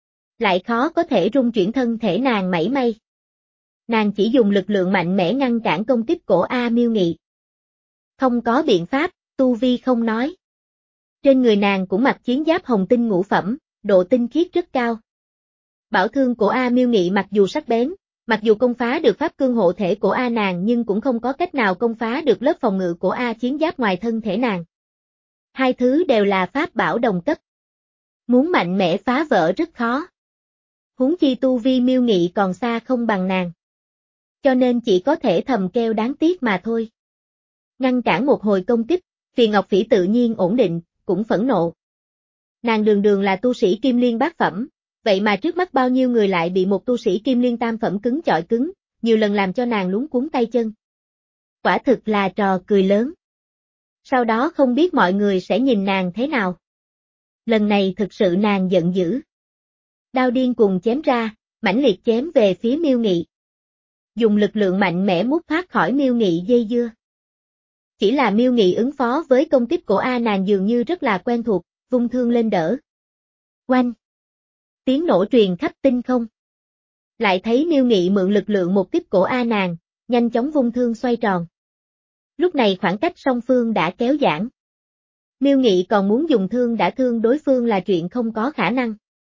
Lại khó có thể rung chuyển thân thể nàng mảy may. Nàng chỉ dùng lực lượng mạnh mẽ ngăn cản công kích của A Miêu Nghị. Không có biện pháp, tu vi không nói. Trên người nàng cũng mặc chiến giáp hồng tinh ngũ phẩm, độ tinh khiết rất cao. Bảo thương của A Miêu Nghị mặc dù sắc bén, mặc dù công phá được pháp cương hộ thể của A nàng nhưng cũng không có cách nào công phá được lớp phòng ngự của A chiến giáp ngoài thân thể nàng. Hai thứ đều là pháp bảo đồng cấp. Muốn mạnh mẽ phá vỡ rất khó. Huống chi tu vi Miêu Nghị còn xa không bằng nàng. Cho nên chỉ có thể thầm kêu đáng tiếc mà thôi. Ngăn cản một hồi công kích, Phiền Ngọc Phỉ tự nhiên ổn định, cũng phẫn nộ. Nàng đường đường là tu sĩ Kim Liên bát phẩm, vậy mà trước mắt bao nhiêu người lại bị một tu sĩ Kim Liên tam phẩm cứng chọi cứng, nhiều lần làm cho nàng luống cuống tay chân. Quả thực là trò cười lớn. Sau đó không biết mọi người sẽ nhìn nàng thế nào. Lần này thực sự nàng giận dữ. Đao điên cùng chém ra, mãnh liệt chém về phía Miêu Nghị. Dùng lực lượng mạnh mẽ mút thoát khỏi Miêu Nghị dây dưa. Chỉ là Miêu Nghị ứng phó với công kích của A nàng dường như rất là quen thuộc, vung thương lên đỡ. Oanh! Tiếng nổ truyền khắp tinh không. Lại thấy Miêu Nghị mượn lực lượng một tiếp của A nàng, nhanh chóng vung thương xoay tròn. Lúc này khoảng cách song phương đã kéo giãn. Miêu Nghị còn muốn dùng thương đã thương đối phương là chuyện không có khả năng.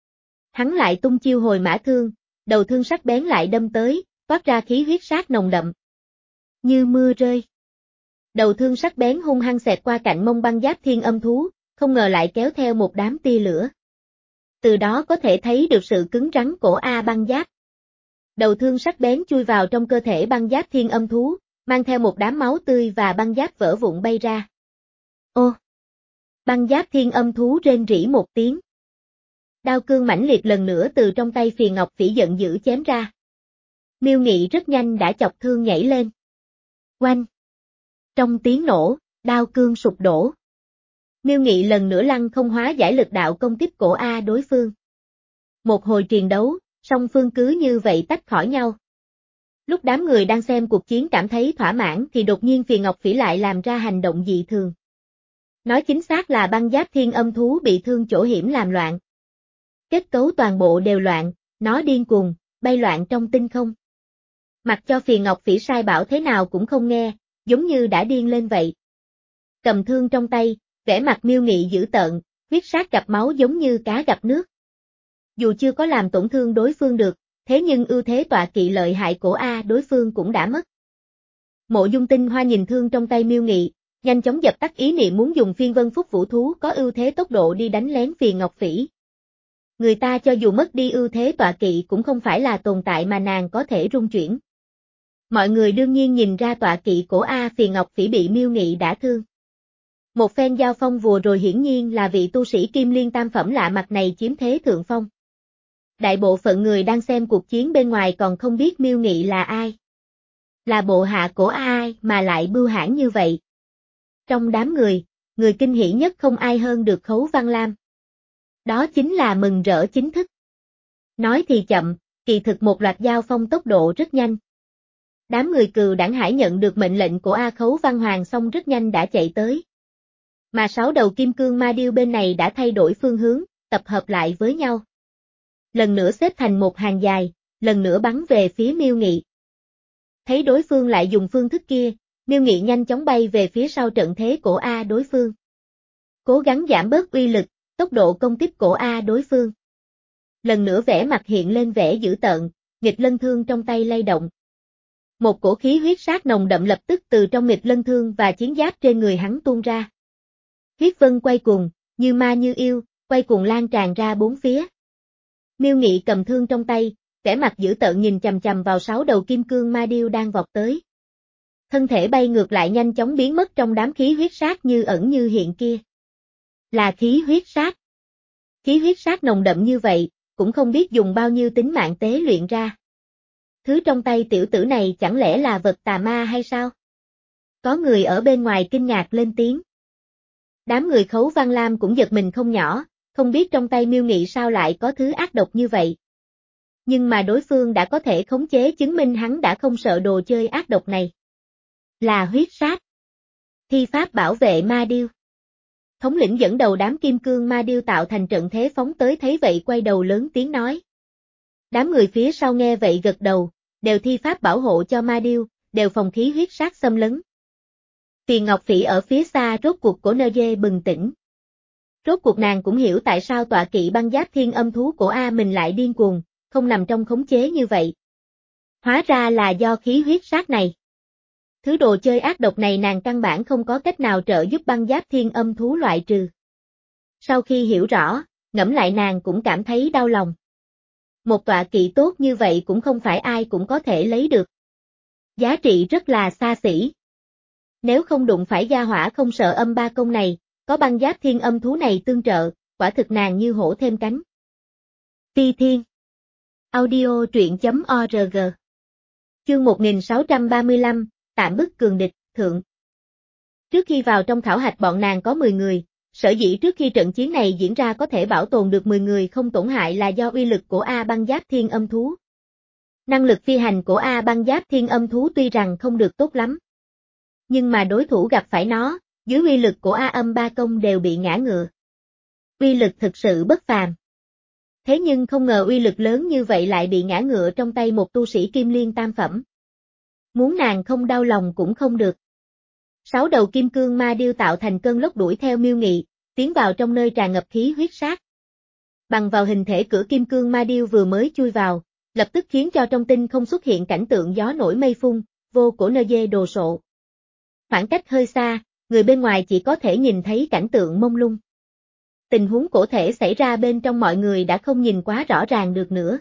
Hắn lại tung chiêu hồi mã thương, đầu thương sắc bén lại đâm tới, toát ra khí huyết sát nồng đậm. Như mưa rơi. Đầu thương sắc bén hung hăng xẹt qua cạnh mông băng giáp thiên âm thú, không ngờ lại kéo theo một đám tia lửa. Từ đó có thể thấy được sự cứng rắn của A băng giáp. Đầu thương sắc bén chui vào trong cơ thể băng giáp thiên âm thú, mang theo một đám máu tươi và băng giáp vỡ vụn bay ra. Ô! Băng giáp thiên âm thú rên rỉ một tiếng. Đao cương mãnh liệt lần nữa từ trong tay Phiền Ngọc Phỉ giận dữ chém ra. Miêu Nghị rất nhanh đã chọc thương nhảy lên. Oanh! Trong tiếng nổ, đao cương sụp đổ. Miêu Nghị lần nữa lăng không hóa giải lực đạo công kích cổ A đối phương. Một hồi truyền đấu, song phương cứ như vậy tách khỏi nhau. Lúc đám người đang xem cuộc chiến cảm thấy thỏa mãn thì đột nhiên Phiền Ngọc Phỉ lại làm ra hành động dị thường. Nói chính xác là băng giáp thiên âm thú bị thương chỗ hiểm làm loạn. Kết cấu toàn bộ đều loạn, nó điên cuồng, bay loạn trong tinh không. Mặc cho Phiền Ngọc Phỉ sai bảo thế nào cũng không nghe, giống như đã điên lên vậy. Cầm thương trong tay, vẻ mặt Miêu Nghị dữ tợn, huyết sát gặp máu giống như cá gặp nước. Dù chưa có làm tổn thương đối phương được, thế nhưng ưu thế tọa kỵ lợi hại cổ A đối phương cũng đã mất. Mộ Dung Tinh Hoa nhìn thương trong tay Miêu Nghị, nhanh chóng dập tắt ý niệm muốn dùng phiên vân phúc vũ thú có ưu thế tốc độ đi đánh lén Phiền Ngọc Phỉ. Người ta cho dù mất đi ưu thế tọa kỵ cũng không phải là tồn tại mà nàng có thể rung chuyển. Mọi người đương nhiên nhìn ra tọa kỵ cổ A Phiền Ngọc Phỉ bị Miêu Nghị đả thương. Một phen giao phong vừa rồi hiển nhiên là vị tu sĩ Kim Liên tam phẩm lạ mặt này chiếm thế thượng phong. Đại bộ phận người đang xem cuộc chiến bên ngoài còn không biết Miêu Nghị là ai. Là bộ hạ cổ ai mà lại bưu hãn như vậy. Trong đám người, người kinh hỉ nhất không ai hơn được Khấu Văn Lam. Đó chính là mừng rỡ chính thức. Nói thì chậm, kỳ thực một loạt giao phong tốc độ rất nhanh. Đám người Cừu Đảng Hải nhận được mệnh lệnh của A Khấu Văn Hoàng xong rất nhanh đã chạy tới. Mà sáu đầu kim cương ma điêu bên này đã thay đổi phương hướng, tập hợp lại với nhau. Lần nữa xếp thành một hàng dài, lần nữa bắn về phía Miêu Nghị. Thấy đối phương lại dùng phương thức kia, Miêu Nghị nhanh chóng bay về phía sau trận thế cổ A đối phương. Cố gắng giảm bớt uy lực, tốc độ công kích cổ A đối phương. Lần nữa vẻ mặt hiện lên vẻ dữ tợn, nghịch lân thương trong tay lay động. Một cổ khí huyết sát nồng đậm lập tức từ trong nghịch lân thương và chiến giáp trên người hắn tuôn ra. Huyết vân quay cuồng, như ma như yêu, quay cuồng lan tràn ra bốn phía. Miêu Nghị cầm thương trong tay, vẻ mặt dữ tợn nhìn chằm chằm vào sáu đầu kim cương ma điêu đang vọt tới. Thân thể bay ngược lại nhanh chóng biến mất trong đám khí huyết sát như ẩn như hiện kia. Là khí huyết sát. Khí huyết sát nồng đậm như vậy, cũng không biết dùng bao nhiêu tính mạng tế luyện ra. Thứ trong tay tiểu tử này chẳng lẽ là vật tà ma hay sao? Có người ở bên ngoài kinh ngạc lên tiếng. Đám người Khấu Văn Lam cũng giật mình không nhỏ, không biết trong tay Miêu Nghị sao lại có thứ ác độc như vậy. Nhưng mà đối phương đã có thể khống chế chứng minh hắn đã không sợ đồ chơi ác độc này. Là huyết sát. Thi pháp bảo vệ ma điêu. Thống lĩnh dẫn đầu đám kim cương ma điêu tạo thành trận thế phóng tới thấy vậy quay đầu lớn tiếng nói. Đám người phía sau nghe vậy gật đầu, đều thi pháp bảo hộ cho ma điêu, đều phòng khí huyết sát xâm lấn. Phiền Ngọc Phỉ ở phía xa rốt cuộc của nơ dê bừng tỉnh. Rốt cuộc nàng cũng hiểu tại sao tọa kỵ băng giáp thiên âm thú của A mình lại điên cuồng, không nằm trong khống chế như vậy. Hóa ra là do khí huyết sát này. Thứ đồ chơi ác độc này nàng căn bản không có cách nào trợ giúp băng giáp thiên âm thú loại trừ. Sau khi hiểu rõ, ngẫm lại nàng cũng cảm thấy đau lòng. Một tọa kỵ tốt như vậy cũng không phải ai cũng có thể lấy được. Giá trị rất là xa xỉ. Nếu không đụng phải gia hỏa không sợ âm ba công này, có băng giáp thiên âm thú này tương trợ, quả thực nàng như hổ thêm cánh. Ti Thiên Audio truyện chấm org Chương một nghìn sáu trăm ba mươi lăm, tạm bức cường địch, thượng. Trước khi vào trong khảo hạch bọn nàng có mười người, sở dĩ trước khi trận chiến này diễn ra có thể bảo tồn được mười người không tổn hại là do uy lực của A băng giáp thiên âm thú. Năng lực phi hành của A băng giáp thiên âm thú tuy rằng không được tốt lắm. Nhưng mà đối thủ gặp phải nó, dưới uy lực của A âm ba công đều bị ngã ngựa. Uy lực thực sự bất phàm. Thế nhưng không ngờ uy lực lớn như vậy lại bị ngã ngựa trong tay một tu sĩ kim liên tam phẩm. Muốn nàng không đau lòng cũng không được. Sáu đầu kim cương ma điêu tạo thành cơn lốc đuổi theo Miêu Nghị, tiến vào trong nơi tràn ngập khí huyết sát. Bằng vào hình thể cửa kim cương ma điêu vừa mới chui vào, lập tức khiến cho trong tinh không xuất hiện cảnh tượng gió nổi mây phun, vô cổ nơ dê đồ sộ. Khoảng cách hơi xa, người bên ngoài chỉ có thể nhìn thấy cảnh tượng mông lung. Tình huống cổ thể xảy ra bên trong mọi người đã không nhìn quá rõ ràng được nữa.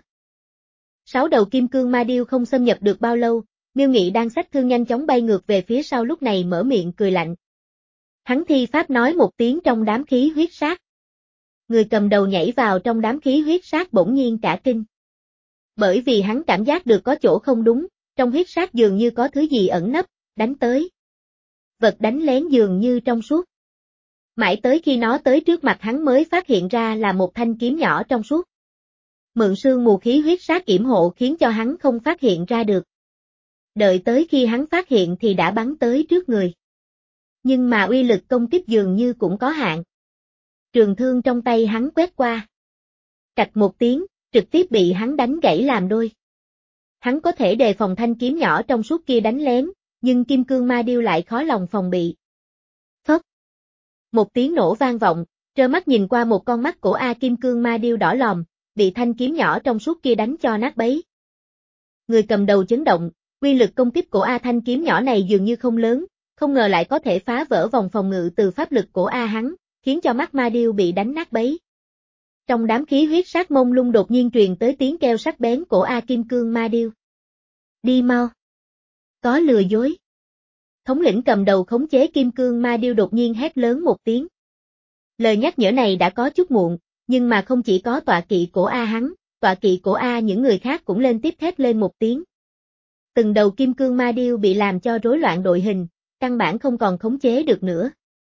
Sáu đầu kim cương ma điêu không xâm nhập được bao lâu, Miêu Nghị đang xách thương nhanh chóng bay ngược về phía sau lúc này mở miệng cười lạnh. Hắn thi pháp nói một tiếng trong đám khí huyết sát. Người cầm đầu nhảy vào trong đám khí huyết sát bỗng nhiên cả kinh. Bởi vì hắn cảm giác được có chỗ không đúng, trong huyết sát dường như có thứ gì ẩn nấp, đánh tới. Vật đánh lén dường như trong suốt. Mãi tới khi nó tới trước mặt hắn mới phát hiện ra là một thanh kiếm nhỏ trong suốt. Mượn sương mù khí huyết sát yểm hộ khiến cho hắn không phát hiện ra được. Đợi tới khi hắn phát hiện thì đã bắn tới trước người. Nhưng mà uy lực công kích dường như cũng có hạn. Trường thương trong tay hắn quét qua. Cạch một tiếng, trực tiếp bị hắn đánh gãy làm đôi. Hắn có thể đề phòng thanh kiếm nhỏ trong suốt kia đánh lén, nhưng kim cương ma điêu lại khó lòng phòng bị. Phốc. Một tiếng nổ vang vọng, trơ mắt nhìn qua một con mắt của A kim cương ma điêu đỏ lòm, bị thanh kiếm nhỏ trong suốt kia đánh cho nát bấy. Người cầm đầu chấn động, uy lực công kích của A thanh kiếm nhỏ này dường như không lớn, không ngờ lại có thể phá vỡ vòng phòng ngự từ pháp lực của A hắn, khiến cho mắt ma điêu bị đánh nát bấy. Trong đám khí huyết sát mông lung đột nhiên truyền tới tiếng kêu sắc bén của A kim cương ma điêu. Đi mau. Có lừa dối. Thống lĩnh cầm đầu khống chế kim cương ma điêu đột nhiên hét lớn một tiếng. Lời nhắc nhở này đã có chút muộn, nhưng mà không chỉ có tọa kỵ của A hắn, tọa kỵ của A những người khác cũng lên tiếp thét lên một tiếng. Từng đầu kim cương ma điêu bị làm cho rối loạn đội hình, căn bản không còn khống chế được nữa.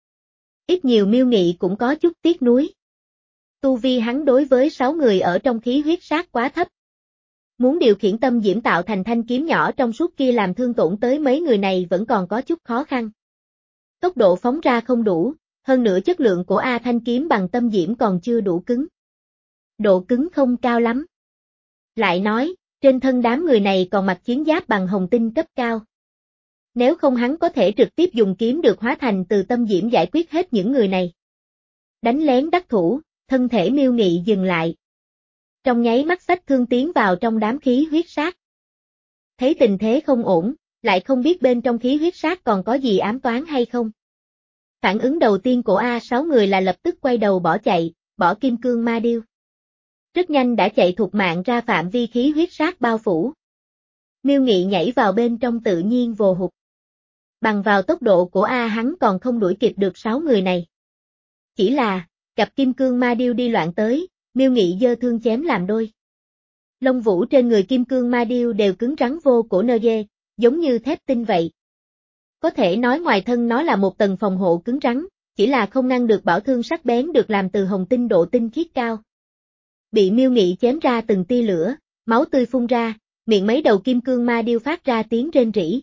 Ít nhiều Miêu Nghị cũng có chút tiếc nuối. Tu vi hắn đối với sáu người ở trong khí huyết sát quá thấp. Muốn điều khiển tâm diễm tạo thành thanh kiếm nhỏ trong suốt kia làm thương tổn tới mấy người này vẫn còn có chút khó khăn. Tốc độ phóng ra không đủ, hơn nữa chất lượng của A thanh kiếm bằng tâm diễm còn chưa đủ cứng. Độ cứng không cao lắm. Lại nói, trên thân đám người này còn mặc chiến giáp bằng hồng tinh cấp cao. Nếu không hắn có thể trực tiếp dùng kiếm được hóa thành từ tâm diễm giải quyết hết những người này. Đánh lén đắc thủ, thân thể Miêu Nghị dừng lại. Trong nháy mắt xách thương tiến vào trong đám khí huyết sát. Thấy tình thế không ổn, lại không biết bên trong khí huyết sát còn có gì ám toán hay không. Phản ứng đầu tiên của A sáu người là lập tức quay đầu bỏ chạy, bỏ kim cương ma điêu. Rất nhanh đã chạy thục mạng ra phạm vi khí huyết sát bao phủ. Miêu Nghị nhảy vào bên trong tự nhiên vồ hụt. Bằng vào tốc độ của A hắn còn không đuổi kịp được sáu người này. Chỉ là, gặp kim cương ma điêu đi loạn tới, Miêu Nghị giơ thương chém làm đôi. Lông vũ trên người kim cương ma điêu đều cứng rắn vô cổ nơ dê, giống như thép tinh vậy. Có thể nói ngoài thân nó là một tầng phòng hộ cứng rắn, chỉ là không ngăn được bảo thương sắc bén được làm từ hồng tinh độ tinh khiết cao. Bị Miêu Nghị chém ra từng tia lửa, máu tươi phun ra, miệng mấy đầu kim cương ma điêu phát ra tiếng rên rỉ.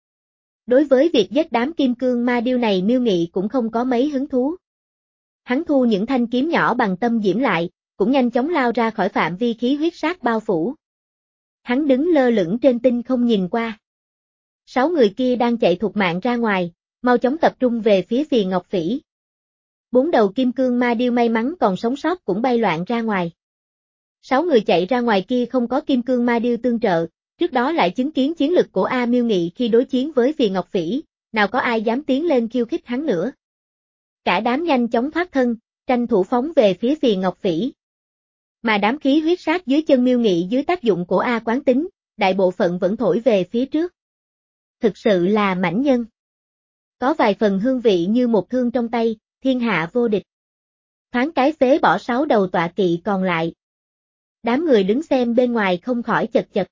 Đối với việc giết đám kim cương ma điêu này Miêu Nghị cũng không có mấy hứng thú. Hắn thu những thanh kiếm nhỏ bằng tâm diễm lại, cũng nhanh chóng lao ra khỏi phạm vi khí huyết sát bao phủ. Hắn đứng lơ lửng trên tinh không nhìn qua. Sáu người kia đang chạy thục mạng ra ngoài, mau chóng tập trung về phía Phì Ngọc Phỉ. Bốn đầu kim cương ma điêu may mắn còn sống sót cũng bay loạn ra ngoài. Sáu người chạy ra ngoài kia không có kim cương ma điêu tương trợ, trước đó lại chứng kiến chiến lực của A Miêu Nghị khi đối chiến với Phì Ngọc Phỉ, nào có ai dám tiến lên khiêu khích hắn nữa. Cả đám nhanh chóng thoát thân, tranh thủ phóng về phía Phì Ngọc Phỉ. Mà đám khí huyết sát dưới chân Miêu Nghị dưới tác dụng của A quán tính, đại bộ phận vẫn thổi về phía trước. Thực sự là mãnh nhân. Có vài phần hương vị như một thương trong tay, thiên hạ vô địch. Thoáng cái phế bỏ sáu đầu tọa kỵ còn lại. Đám người đứng xem bên ngoài không khỏi chật chật.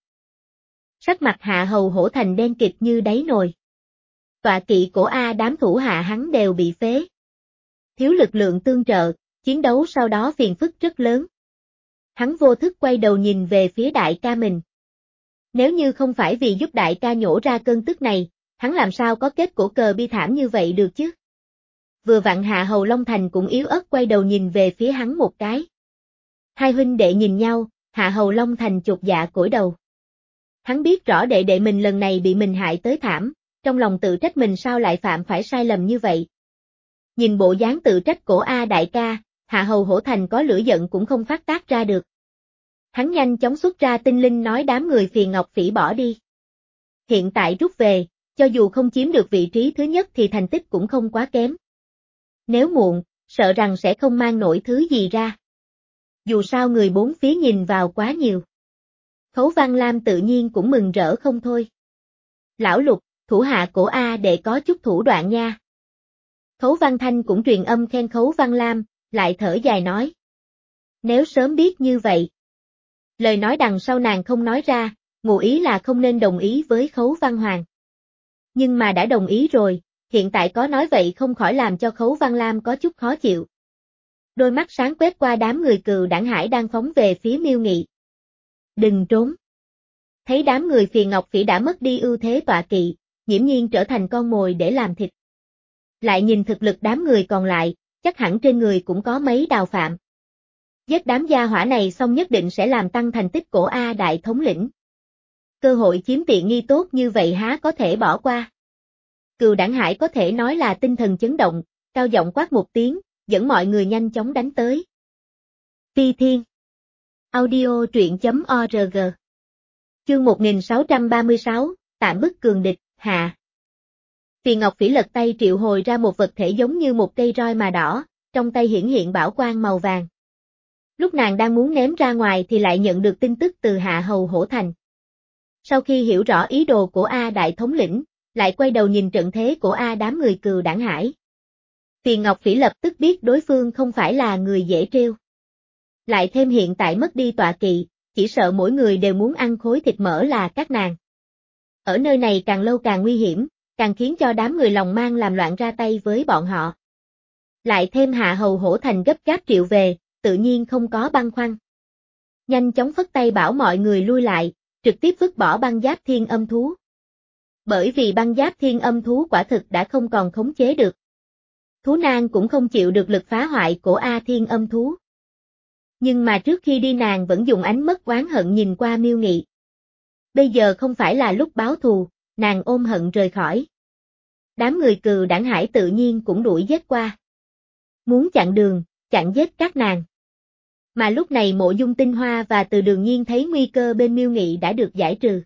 Sắc mặt Hạ Hầu Hổ thành đen kịt như đáy nồi. Tọa kỵ của A đám thủ hạ hắn đều bị phế. Thiếu lực lượng tương trợ, chiến đấu sau đó phiền phức rất lớn. Hắn vô thức quay đầu nhìn về phía đại ca mình. Nếu như không phải vì giúp đại ca nhổ ra cơn tức này, hắn làm sao có kết cổ cờ bi thảm như vậy được chứ? Vừa vặn Hạ Hầu Long Thành cũng yếu ớt quay đầu nhìn về phía hắn một cái. Hai huynh đệ nhìn nhau, Hạ Hầu Long Thành chột dạ cỗi đầu. Hắn biết rõ đệ đệ mình lần này bị mình hại tới thảm, trong lòng tự trách mình sao lại phạm phải sai lầm như vậy. Nhìn bộ dáng tự trách của A đại ca, Hạ Hầu Hổ Thành có lửa giận cũng không phát tác ra được. Hắn nhanh chóng xuất ra tinh linh nói đám người Phì Ngọc Phỉ bỏ đi. Hiện tại rút về, cho dù không chiếm được vị trí thứ nhất thì thành tích cũng không quá kém. Nếu muộn, sợ rằng sẽ không mang nổi thứ gì ra. Dù sao người bốn phía nhìn vào quá nhiều. Khấu Văn Lam tự nhiên cũng mừng rỡ không thôi. Lão Lục, thủ hạ của A đệ có chút thủ đoạn nha. Khấu Văn Thanh cũng truyền âm khen Khấu Văn Lam, lại thở dài nói. Nếu sớm biết như vậy. Lời nói đằng sau nàng không nói ra, ngụ ý là không nên đồng ý với Khấu Văn Hoàng. Nhưng mà đã đồng ý rồi, hiện tại có nói vậy không khỏi làm cho Khấu Văn Lam có chút khó chịu. Đôi mắt sáng quét qua đám người Cừu Đảng Hải đang phóng về phía Miêu Nghị. Đừng trốn. Thấy đám người Phiền Ngọc Phỉ đã mất đi ưu thế tọa kỵ, nghiễm nhiên trở thành con mồi để làm thịt. Lại nhìn thực lực đám người còn lại, chắc hẳn trên người cũng có mấy đào phạm. Giết đám gia hỏa này xong nhất định sẽ làm tăng thành tích của A Đại thống lĩnh. Cơ hội chiếm tiện nghi tốt như vậy há có thể bỏ qua. Cừu Đảng Hải có thể nói là tinh thần chấn động, cao giọng quát một tiếng, dẫn mọi người nhanh chóng đánh tới. Phi Thiên Audio truyện.org Chương một nghìn sáu trăm ba mươi sáu, tạm bức cường địch, hạ. Phiền Ngọc Phỉ lật tay triệu hồi ra một vật thể giống như một cây roi mà đỏ, trong tay hiển hiện bảo quang màu vàng. Lúc nàng đang muốn ném ra ngoài thì lại nhận được tin tức từ Hạ Hầu Hổ Thành. Sau khi hiểu rõ ý đồ của A Đại thống lĩnh, lại quay đầu nhìn trận thế của A đám người Cừu Đảng Hải. Phiền Ngọc Phỉ lập tức biết đối phương không phải là người dễ trêu. Lại thêm hiện tại mất đi tọa kỵ, chỉ sợ mỗi người đều muốn ăn khối thịt mỡ là các nàng. Ở nơi này càng lâu càng nguy hiểm, càng khiến cho đám người lòng mang làm loạn ra tay với bọn họ. Lại thêm Hạ Hầu Hổ Thành gấp gáp triệu về, tự nhiên không có băn khoăn. Nhanh chóng phất tay bảo mọi người lui lại, trực tiếp vứt bỏ băng giáp thiên âm thú. Bởi vì băng giáp thiên âm thú quả thực đã không còn khống chế được. Thú nàng cũng không chịu được lực phá hoại của A thiên âm thú. Nhưng mà trước khi đi nàng vẫn dùng ánh mắt oán hận nhìn qua Miêu Nghị. Bây giờ không phải là lúc báo thù, nàng ôm hận rời khỏi. Đám người Cừu Đảng Hải tự nhiên cũng đuổi giết qua. Muốn chặn đường, chặn giết các nàng. Mà lúc này Mộ Dung Tinh Hoa và Từ Đường Nhiên thấy nguy cơ bên Miêu Nghị đã được giải trừ.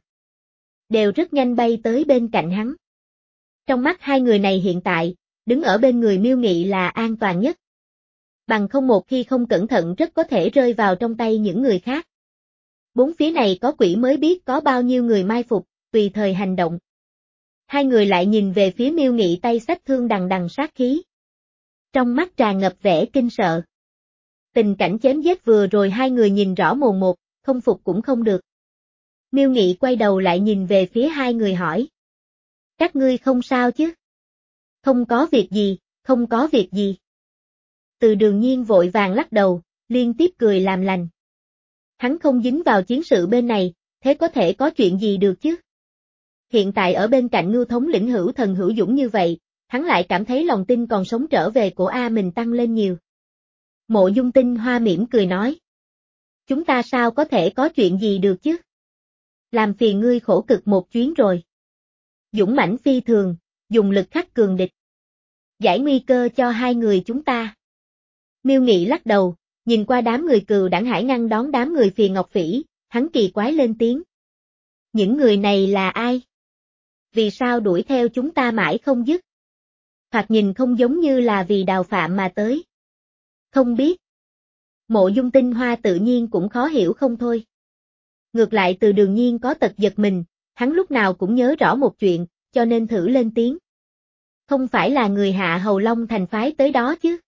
Đều rất nhanh bay tới bên cạnh hắn. Trong mắt hai người này hiện tại, đứng ở bên người Miêu Nghị là an toàn nhất. Bằng không một khi không cẩn thận rất có thể rơi vào trong tay những người khác. Bốn phía này có quỷ mới biết có bao nhiêu người mai phục, tùy thời hành động. Hai người lại nhìn về phía Miêu Nghị tay xách thương đằng đằng sát khí. Trong mắt tràn ngập vẻ kinh sợ. Tình cảnh chém giết vừa rồi hai người nhìn rõ mồn một, không phục cũng không được. Miêu Nghị quay đầu lại nhìn về phía hai người hỏi. Các ngươi không sao chứ? Không có việc gì, không có việc gì. Từ Đường Nhiên vội vàng lắc đầu, liên tiếp cười làm lành. Hắn không dính vào chiến sự bên này, thế có thể có chuyện gì được chứ? Hiện tại ở bên cạnh Ngưu thống lĩnh hữu thần hữu dũng như vậy, hắn lại cảm thấy lòng tin còn sống trở về của A mình tăng lên nhiều. Mộ Dung Tinh Hoa mỉm cười nói. Chúng ta sao có thể có chuyện gì được chứ? Làm phiền ngươi khổ cực một chuyến rồi. Dũng mãnh phi thường, dùng lực khắc cường địch. Giải nguy cơ cho hai người chúng ta. Miêu Nghị lắc đầu, nhìn qua đám người Cừu Đảng Hải ngăn đón đám người Phiền Ngọc Phỉ, hắn kỳ quái lên tiếng. Những người này là ai? Vì sao đuổi theo chúng ta mãi không dứt? Thoạt nhìn không giống như là vì đào phạm mà tới. Không biết. Mộ Dung Tinh Hoa tự nhiên cũng khó hiểu không thôi. Ngược lại Từ Đường Nhiên có tật giật mình, hắn lúc nào cũng nhớ rõ một chuyện, cho nên thử lên tiếng. Không phải là người Hạ Hầu Long thành phái tới đó chứ?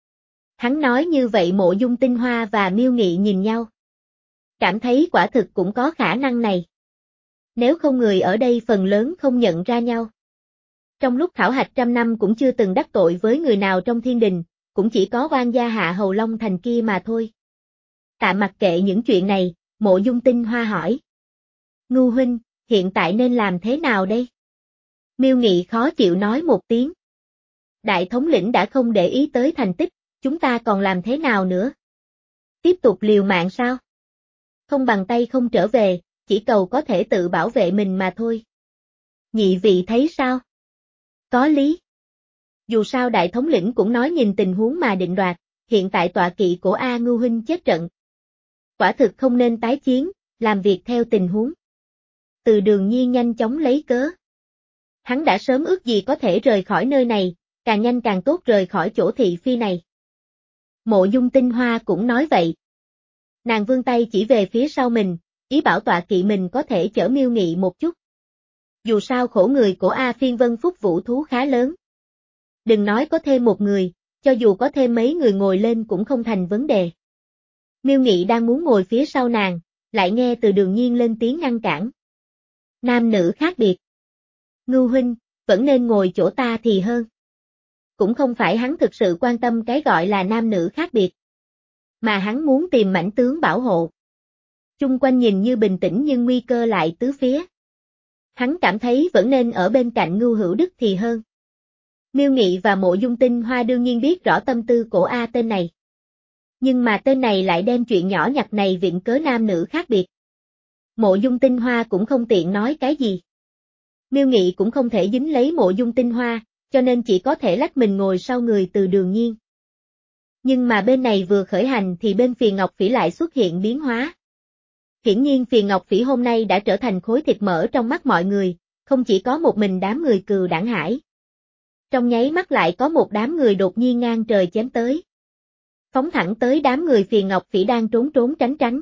Hắn nói như vậy Mộ Dung Tinh Hoa và Miêu Nghị nhìn nhau. Cảm thấy quả thực cũng có khả năng này. Nếu không người ở đây phần lớn không nhận ra nhau. Trong lúc khảo hạch trăm năm cũng chưa từng đắc tội với người nào trong thiên đình, cũng chỉ có oan gia Hạ Hầu Long thành kia mà thôi. Tạm mặc kệ những chuyện này, Mộ Dung Tinh Hoa hỏi. Ngưu huynh, hiện tại nên làm thế nào đây? Miêu Nghị khó chịu nói một tiếng. Đại thống lĩnh đã không để ý tới thành tích, chúng ta còn làm thế nào nữa? Tiếp tục liều mạng sao? Không bằng tay không trở về, chỉ cầu có thể tự bảo vệ mình mà thôi. Nhị vị thấy sao? Có lý. Dù sao đại thống lĩnh cũng nói nhìn tình huống mà định đoạt, hiện tại tọa kỵ của A Ngưu huynh chết trận. Quả thực không nên tái chiến, làm việc theo tình huống. Từ Đường Nhiên nhanh chóng lấy cớ. Hắn đã sớm ước gì có thể rời khỏi nơi này, càng nhanh càng tốt rời khỏi chỗ thị phi này. Mộ Dung Tinh Hoa cũng nói vậy. Nàng vươn tay chỉ về phía sau mình, ý bảo tọa kỵ mình có thể chở Miêu Nghị một chút. Dù sao khổ người của A Phiên Vân Phúc vũ thú khá lớn. Đừng nói có thêm một người, cho dù có thêm mấy người ngồi lên cũng không thành vấn đề. Miêu Nghị đang muốn ngồi phía sau nàng, lại nghe từ Đường Nhiên lên tiếng ngăn cản. Nam nữ khác biệt. Ngưu huynh, vẫn nên ngồi chỗ ta thì hơn. Cũng không phải hắn thực sự quan tâm cái gọi là nam nữ khác biệt, mà hắn muốn tìm mãnh tướng bảo hộ. Chung quanh nhìn như bình tĩnh nhưng nguy cơ lại tứ phía. Hắn cảm thấy vẫn nên ở bên cạnh Ngưu Hữu Đức thì hơn. Miêu Nghị và Mộ Dung Tinh Hoa đương nhiên biết rõ tâm tư của A tên này. Nhưng mà tên này lại đem chuyện nhỏ nhặt này viện cớ nam nữ khác biệt. Mộ Dung Tinh Hoa cũng không tiện nói cái gì. Miêu Nghị cũng không thể dính lấy Mộ Dung Tinh Hoa, cho nên chỉ có thể lách mình ngồi sau người Từ Đường Nhiên. Nhưng mà bên này vừa khởi hành thì bên Phiền Ngọc Phỉ lại xuất hiện biến hóa. Hiển nhiên Phiền Ngọc Phỉ hôm nay đã trở thành khối thịt mỡ trong mắt mọi người, không chỉ có một mình đám người Cừu Đảng Hải. Trong nháy mắt lại có một đám người đột nhiên ngang trời chém tới. Phóng thẳng tới đám người Phiền Ngọc Phỉ đang trốn trốn tránh tránh.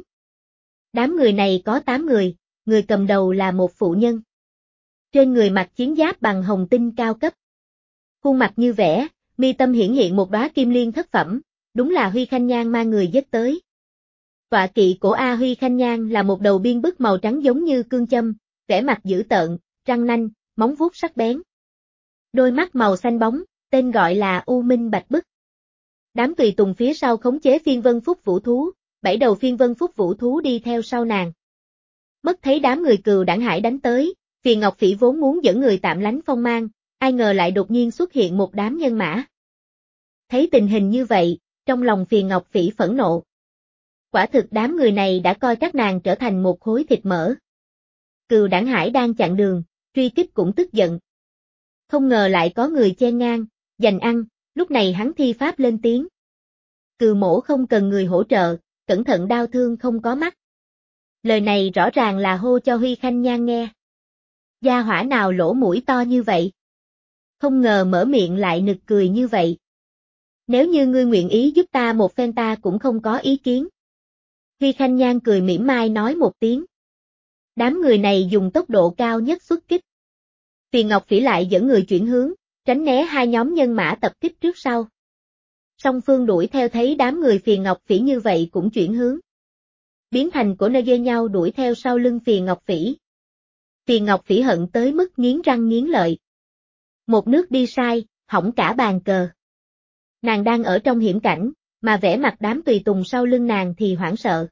Đám người này có tám người, người cầm đầu là một phụ nhân. Trên người mặc chiến giáp bằng hồng tinh cao cấp. Khuôn mặt như vẽ, mi tâm hiển hiện một đóa kim liên thất phẩm, đúng là Huy Khanh Nhan mang người dết tới. Tọa kỵ của A Huy Khanh Nhan là một đầu biên bức màu trắng giống như cương châm, vẻ mặt dữ tợn, răng nanh, móng vuốt sắc bén. Đôi mắt màu xanh bóng, tên gọi là U Minh Bạch Bức. Đám tùy tùng phía sau khống chế phiên vân phúc vũ thú, bảy đầu phiên vân phúc vũ thú đi theo sau nàng. Mất thấy đám người Cừu Đảng Hải đánh tới, Phiền Ngọc Phỉ vốn muốn dẫn người tạm lánh phong mang, ai ngờ lại đột nhiên xuất hiện một đám nhân mã. Thấy tình hình như vậy, trong lòng Phiền Ngọc Phỉ phẫn nộ. Quả thực đám người này đã coi các nàng trở thành một khối thịt mỡ. Cừu Đảng Hải đang chặn đường, truy kích cũng tức giận. Không ngờ lại có người chen ngang, giành ăn, lúc này hắn thi pháp lên tiếng. Cừu mổ không cần người hỗ trợ, cẩn thận đau thương không có mắt. Lời này rõ ràng là hô cho Huy Khanh Nhan nghe. Gia hỏa nào lỗ mũi to như vậy? Không ngờ mở miệng lại nực cười như vậy. Nếu như ngươi nguyện ý giúp ta một phen ta cũng không có ý kiến. Huy Khanh Nhan cười mỉm mai nói một tiếng. Đám người này dùng tốc độ cao nhất xuất kích. Phiền Ngọc Phỉ lại dẫn người chuyển hướng, tránh né hai nhóm nhân mã tập kích trước sau. Song phương đuổi theo thấy đám người Phiền Ngọc Phỉ như vậy cũng chuyển hướng. Biến thành của nơi dê nhau đuổi theo sau lưng Phiền Ngọc Phỉ. Phiền Ngọc Phỉ hận tới mức nghiến răng nghiến lợi. Một nước đi sai, hỏng cả bàn cờ. Nàng đang ở trong hiểm cảnh, mà vẻ mặt đám tùy tùng sau lưng nàng thì hoảng sợ.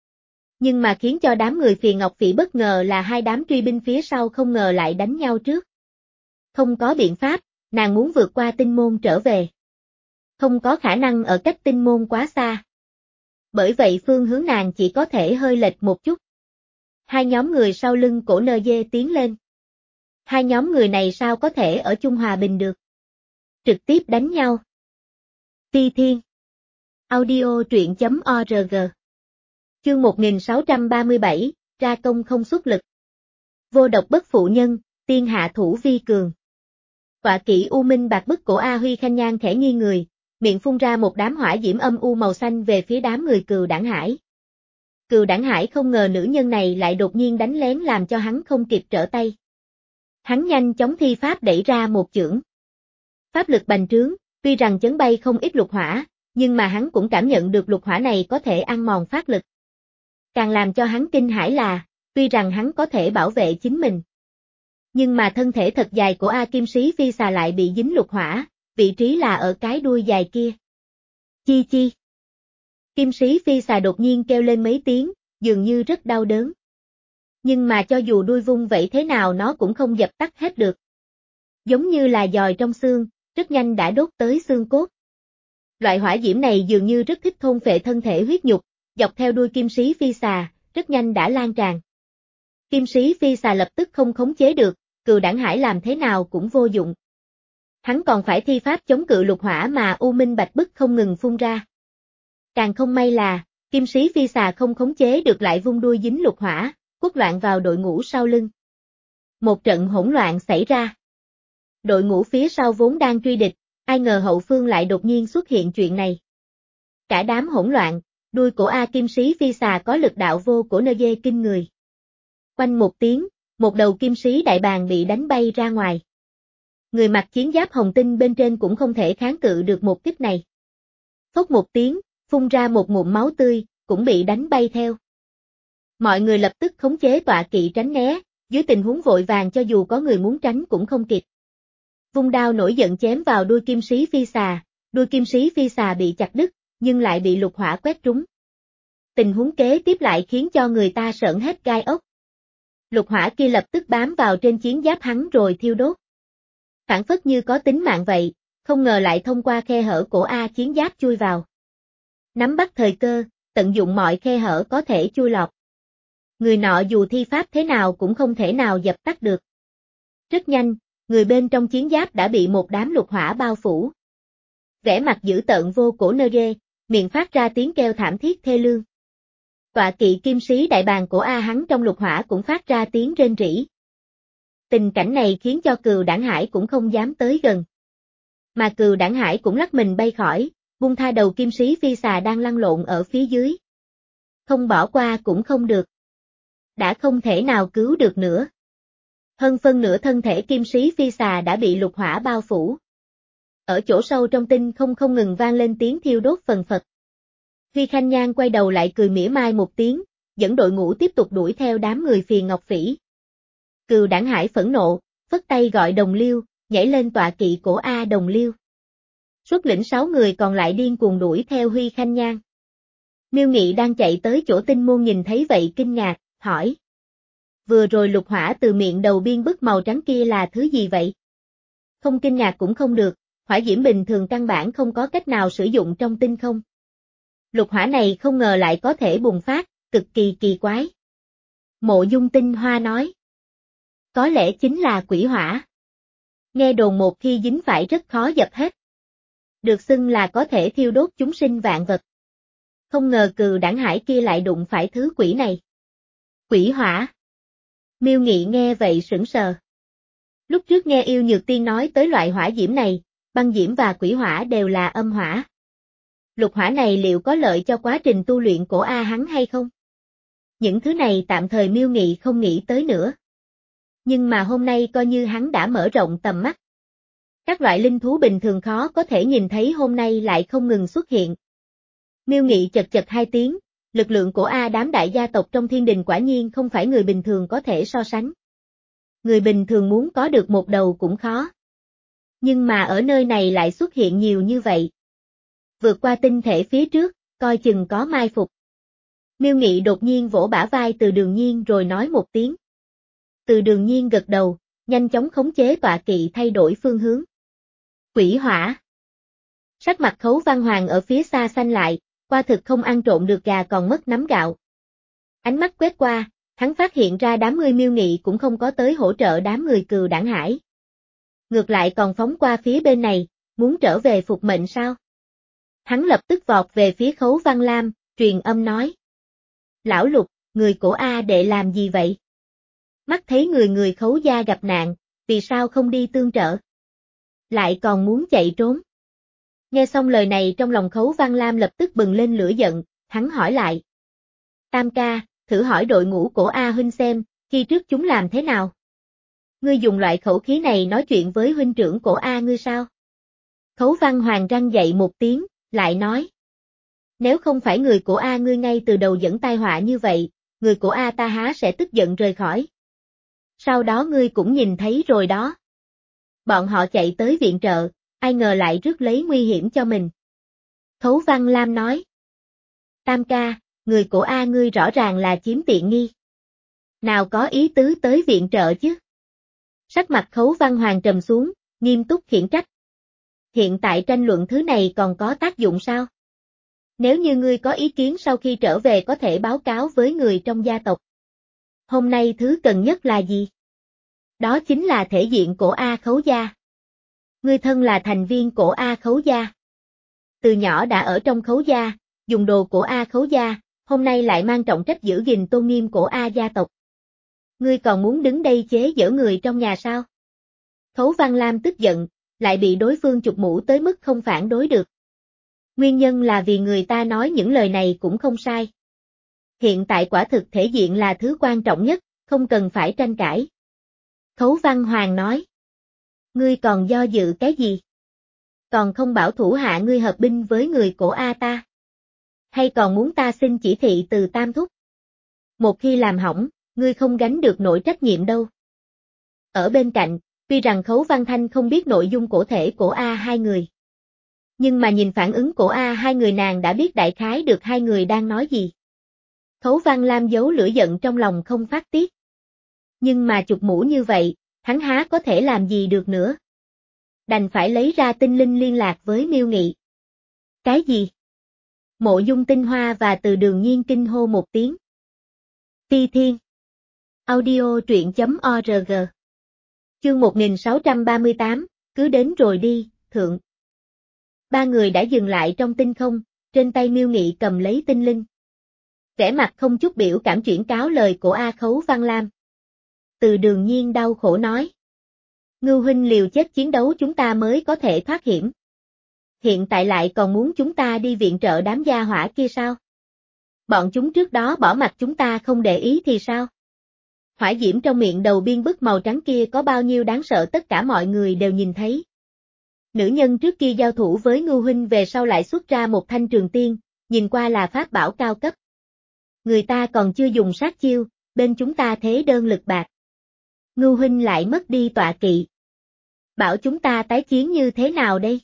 Nhưng mà khiến cho đám người Phiền Ngọc Phỉ bất ngờ là hai đám truy binh phía sau không ngờ lại đánh nhau trước. Không có biện pháp, nàng muốn vượt qua tinh môn trở về. Không có khả năng ở cách tinh môn quá xa. Bởi vậy phương hướng nàng chỉ có thể hơi lệch một chút. Hai nhóm người sau lưng cổ nơ dê tiến lên. Hai nhóm người này sao có thể ở chung hòa bình được. Trực tiếp đánh nhau. Ti Thiên Audio truyện chấm org Chương một nghìn sáu trăm ba mươi bảy, ra công không xuất lực. Vô độc bất phụ nhân, tiên hạ thủ vi cường. Tọa kỵ U Minh Bạch Bức của A Huy Khanh Nhan khẽ nghiêng người, miệng phun ra một đám hỏa diễm âm u màu xanh về phía đám người Cừu Đảng Hải. Cừu Đảng Hải không ngờ nữ nhân này lại đột nhiên đánh lén làm cho hắn không kịp trở tay. Hắn nhanh chóng thi pháp đẩy ra một chưởng. Pháp lực bành trướng, tuy rằng chấn bay không ít lục hỏa, nhưng mà hắn cũng cảm nhận được lục hỏa này có thể ăn mòn pháp lực. Càng làm cho hắn kinh hãi là, tuy rằng hắn có thể bảo vệ chính mình. Nhưng mà thân thể thật dài của A Kim Sĩ Phi Xà lại bị dính lục hỏa, vị trí là ở cái đuôi dài kia. Chi chi. Kim Sĩ Phi Xà đột nhiên kêu lên mấy tiếng, dường như rất đau đớn. Nhưng mà cho dù đuôi vung vậy thế nào nó cũng không dập tắt hết được. Giống như là dòi trong xương, rất nhanh đã đốt tới xương cốt. Loại hỏa diễm này dường như rất thích thôn phệ thân thể huyết nhục, dọc theo đuôi Kim Sĩ Phi Xà, rất nhanh đã lan tràn. Kim Sĩ Phi Xà lập tức không khống chế được, Cừu Đảng Hải làm thế nào cũng vô dụng. Hắn còn phải thi pháp chống cự lục hỏa mà U Minh Bạch Bức không ngừng phun ra. Càng không may là, Kim Sĩ Phi Xà không khống chế được lại vung đuôi dính lục hỏa, quất loạn vào đội ngũ sau lưng. Một trận hỗn loạn xảy ra. Đội ngũ phía sau vốn đang truy địch, ai ngờ hậu phương lại đột nhiên xuất hiện chuyện này. Cả đám hỗn loạn, đuôi của A Kim Sĩ Phi Xà có lực đạo vô của nơ dê kinh người. Quanh một tiếng, một đầu kim sĩ đại bàng bị đánh bay ra ngoài. Người mặc chiến giáp hồng tinh bên trên cũng không thể kháng cự được một kích này. Phốc một tiếng, phun ra một ngụm máu tươi, cũng bị đánh bay theo. Mọi người lập tức khống chế tọa kỵ tránh né, dưới tình huống vội vàng cho dù có người muốn tránh cũng không kịp. Vung đao nổi giận chém vào đuôi kim sĩ phi xà, đuôi kim sĩ phi xà bị chặt đứt, nhưng lại bị lục hỏa quét trúng. Tình huống kế tiếp lại khiến cho người ta sởn hết gai ốc. Lục hỏa kia lập tức bám vào trên chiến giáp hắn rồi thiêu đốt. Phản phất như có tính mạng vậy, không ngờ lại thông qua khe hở cổ A chiến giáp chui vào. Nắm bắt thời cơ, tận dụng mọi khe hở có thể chui lọt. Người nọ dù thi pháp thế nào cũng không thể nào dập tắt được. Rất nhanh, người bên trong chiến giáp đã bị một đám lục hỏa bao phủ. Vẻ mặt dữ tợn vô cổ nơ ghê, miệng phát ra tiếng kêu thảm thiết thê lương. Tọa kỵ kim sĩ đại bàng của A hắn trong lục hỏa cũng phát ra tiếng rên rỉ. Tình cảnh này khiến cho Cừu Đản Hải cũng không dám tới gần. Mà Cừu Đản Hải cũng lắc mình bay khỏi, buông tha đầu kim sĩ phi xà đang lăn lộn ở phía dưới. Không bỏ qua cũng không được. Đã không thể nào cứu được nữa. Hơn phân nửa thân thể kim sĩ phi xà đã bị lục hỏa bao phủ. Ở chỗ sâu trong tinh không không ngừng vang lên tiếng thiêu đốt phần phật. Huy Khanh Nhan quay đầu lại cười mỉa mai một tiếng, dẫn đội ngũ tiếp tục đuổi theo đám người phiền Ngọc Phỉ. Cừu Đản Hải phẫn nộ, phất tay gọi Đồng Liêu, nhảy lên tọa kỵ cổ A Đồng Liêu. Xuất lĩnh sáu người còn lại điên cuồng đuổi theo Huy Khanh Nhan. Miêu Nghị đang chạy tới chỗ tinh môn nhìn thấy vậy kinh ngạc, hỏi. Vừa rồi lục hỏa từ miệng đầu biên bức màu trắng kia là thứ gì vậy? Không kinh ngạc cũng không được, hỏa diễm bình thường căn bản không có cách nào sử dụng trong tinh không. Lục hỏa này không ngờ lại có thể bùng phát, cực kỳ kỳ quái. Mộ Dung Tinh Hoa nói. Có lẽ chính là quỷ hỏa. Nghe đồn một khi dính phải rất khó dập hết. Được xưng là có thể thiêu đốt chúng sinh vạn vật. Không ngờ Cừu Đản Hải kia lại đụng phải thứ quỷ này. Quỷ hỏa. Miêu Nghị nghe vậy sững sờ. Lúc trước nghe Yêu Nhược Tiên nói tới loại hỏa diễm này, băng diễm và quỷ hỏa đều là âm hỏa. Lục hỏa này liệu có lợi cho quá trình tu luyện của A hắn hay không? Những thứ này tạm thời Miêu Nghị không nghĩ tới nữa. Nhưng mà hôm nay coi như hắn đã mở rộng tầm mắt. Các loại linh thú bình thường khó có thể nhìn thấy hôm nay lại không ngừng xuất hiện. Miêu Nghị chật chật hai tiếng, lực lượng của A đám đại gia tộc trong thiên đình quả nhiên không phải người bình thường có thể so sánh. Người bình thường muốn có được một đầu cũng khó. Nhưng mà ở nơi này lại xuất hiện nhiều như vậy. Vượt qua tinh thể phía trước, coi chừng có mai phục. Miêu Nghị đột nhiên vỗ bả vai Từ Đường Nhiên rồi nói một tiếng. Từ Đường Nhiên gật đầu, nhanh chóng khống chế tọa kỵ thay đổi phương hướng. Quỷ hỏa. Sắc mặt Khấu Văn Hoàng ở phía xa xanh lại, qua thực không ăn trộm được gà còn mất nắm gạo. Ánh mắt quét qua, hắn phát hiện ra đám người Miêu Nghị cũng không có tới hỗ trợ đám người Cừu Đản Hải. Ngược lại còn phóng qua phía bên này, muốn trở về phục mệnh sao? Hắn lập tức vọt về phía Khấu Văn Lam, truyền âm nói. Lão Lục, người của A đệ làm gì vậy? Mắt thấy người người Khấu gia gặp nạn, vì sao không đi tương trợ? Lại còn muốn chạy trốn. Nghe xong lời này trong lòng Khấu Văn Lam lập tức bừng lên lửa giận, hắn hỏi lại. Tam ca, thử hỏi đội ngũ của A huynh xem, khi trước chúng làm thế nào? Ngươi dùng loại khẩu khí này nói chuyện với huynh trưởng của A ngươi sao? Khấu Văn Hoàng răng dậy một tiếng, lại nói. Nếu không phải người của A ngươi ngay từ đầu dẫn tai họa như vậy, người của A ta há sẽ tức giận rời khỏi. Sau đó ngươi cũng nhìn thấy rồi đó. Bọn họ chạy tới viện trợ, ai ngờ lại rước lấy nguy hiểm cho mình. Khấu Văn Lam nói. Tam ca, người của A ngươi rõ ràng là chiếm tiện nghi. Nào có ý tứ tới viện trợ chứ? Sắc mặt Khấu Văn Hoàng trầm xuống, nghiêm túc khiển trách. Hiện tại tranh luận thứ này còn có tác dụng sao? Nếu như ngươi có ý kiến sau khi trở về có thể báo cáo với người trong gia tộc. Hôm nay thứ cần nhất là gì? Đó chính là thể diện của A Khấu gia. Ngươi thân là thành viên của A Khấu gia. Từ nhỏ đã ở trong Khấu gia, dùng đồ của A Khấu gia, hôm nay lại mang trọng trách giữ gìn tôn nghiêm của A gia tộc. Ngươi còn muốn đứng đây chế giễu người trong nhà sao? Khấu Văn Lam tức giận, lại bị đối phương chụp mũ tới mức không phản đối được. Nguyên nhân là vì người ta nói những lời này cũng không sai. Hiện tại quả thực thể diện là thứ quan trọng nhất, không cần phải tranh cãi. Khấu Văn Hoàng nói. Ngươi còn do dự cái gì? Còn không bảo thủ hạ ngươi hợp binh với người của A ta? Hay còn muốn ta xin chỉ thị từ Tam Thúc? Một khi làm hỏng, ngươi không gánh được nổi trách nhiệm đâu. Ở bên cạnh, tuy rằng Khấu Văn Thanh không biết nội dung cổ thể của A hai người. Nhưng mà nhìn phản ứng của A hai người nàng đã biết đại khái được hai người đang nói gì. Khấu Văn Lam giấu lửa giận trong lòng không phát tiết. Nhưng mà chụp mũ như vậy, hắn há có thể làm gì được nữa. Đành phải lấy ra tinh linh liên lạc với Miêu Nghị. Cái gì? Mộ Dung Tinh Hoa và Từ Đường Nhiên kinh hô một tiếng. Ti Thiên. Audio truyện chấm org. Chương một nghìn sáu trăm ba mươi tám, cứ đến rồi đi, thượng. Ba người đã dừng lại trong tinh không, trên tay Miêu Nghị cầm lấy tinh linh. Vẻ mặt không chút biểu cảm chuyển cáo lời của A Khấu Văn Lam. Từ Đường Nhiên đau khổ nói. Ngưu huynh liều chết chiến đấu chúng ta mới có thể thoát hiểm. Hiện tại lại còn muốn chúng ta đi viện trợ đám gia hỏa kia sao? Bọn chúng trước đó bỏ mặt chúng ta không để ý thì sao? Hỏa diễm trong miệng đầu biên bức màu trắng kia có bao nhiêu đáng sợ tất cả mọi người đều nhìn thấy. Nữ nhân trước kia giao thủ với Ngưu huynh về sau lại xuất ra một thanh trường tiên, nhìn qua là pháp bảo cao cấp. Người ta còn chưa dùng sát chiêu, bên chúng ta thế đơn lực bạc. Ngưu huynh lại mất đi tọa kỵ. Bảo chúng ta tái chiến như thế nào đây?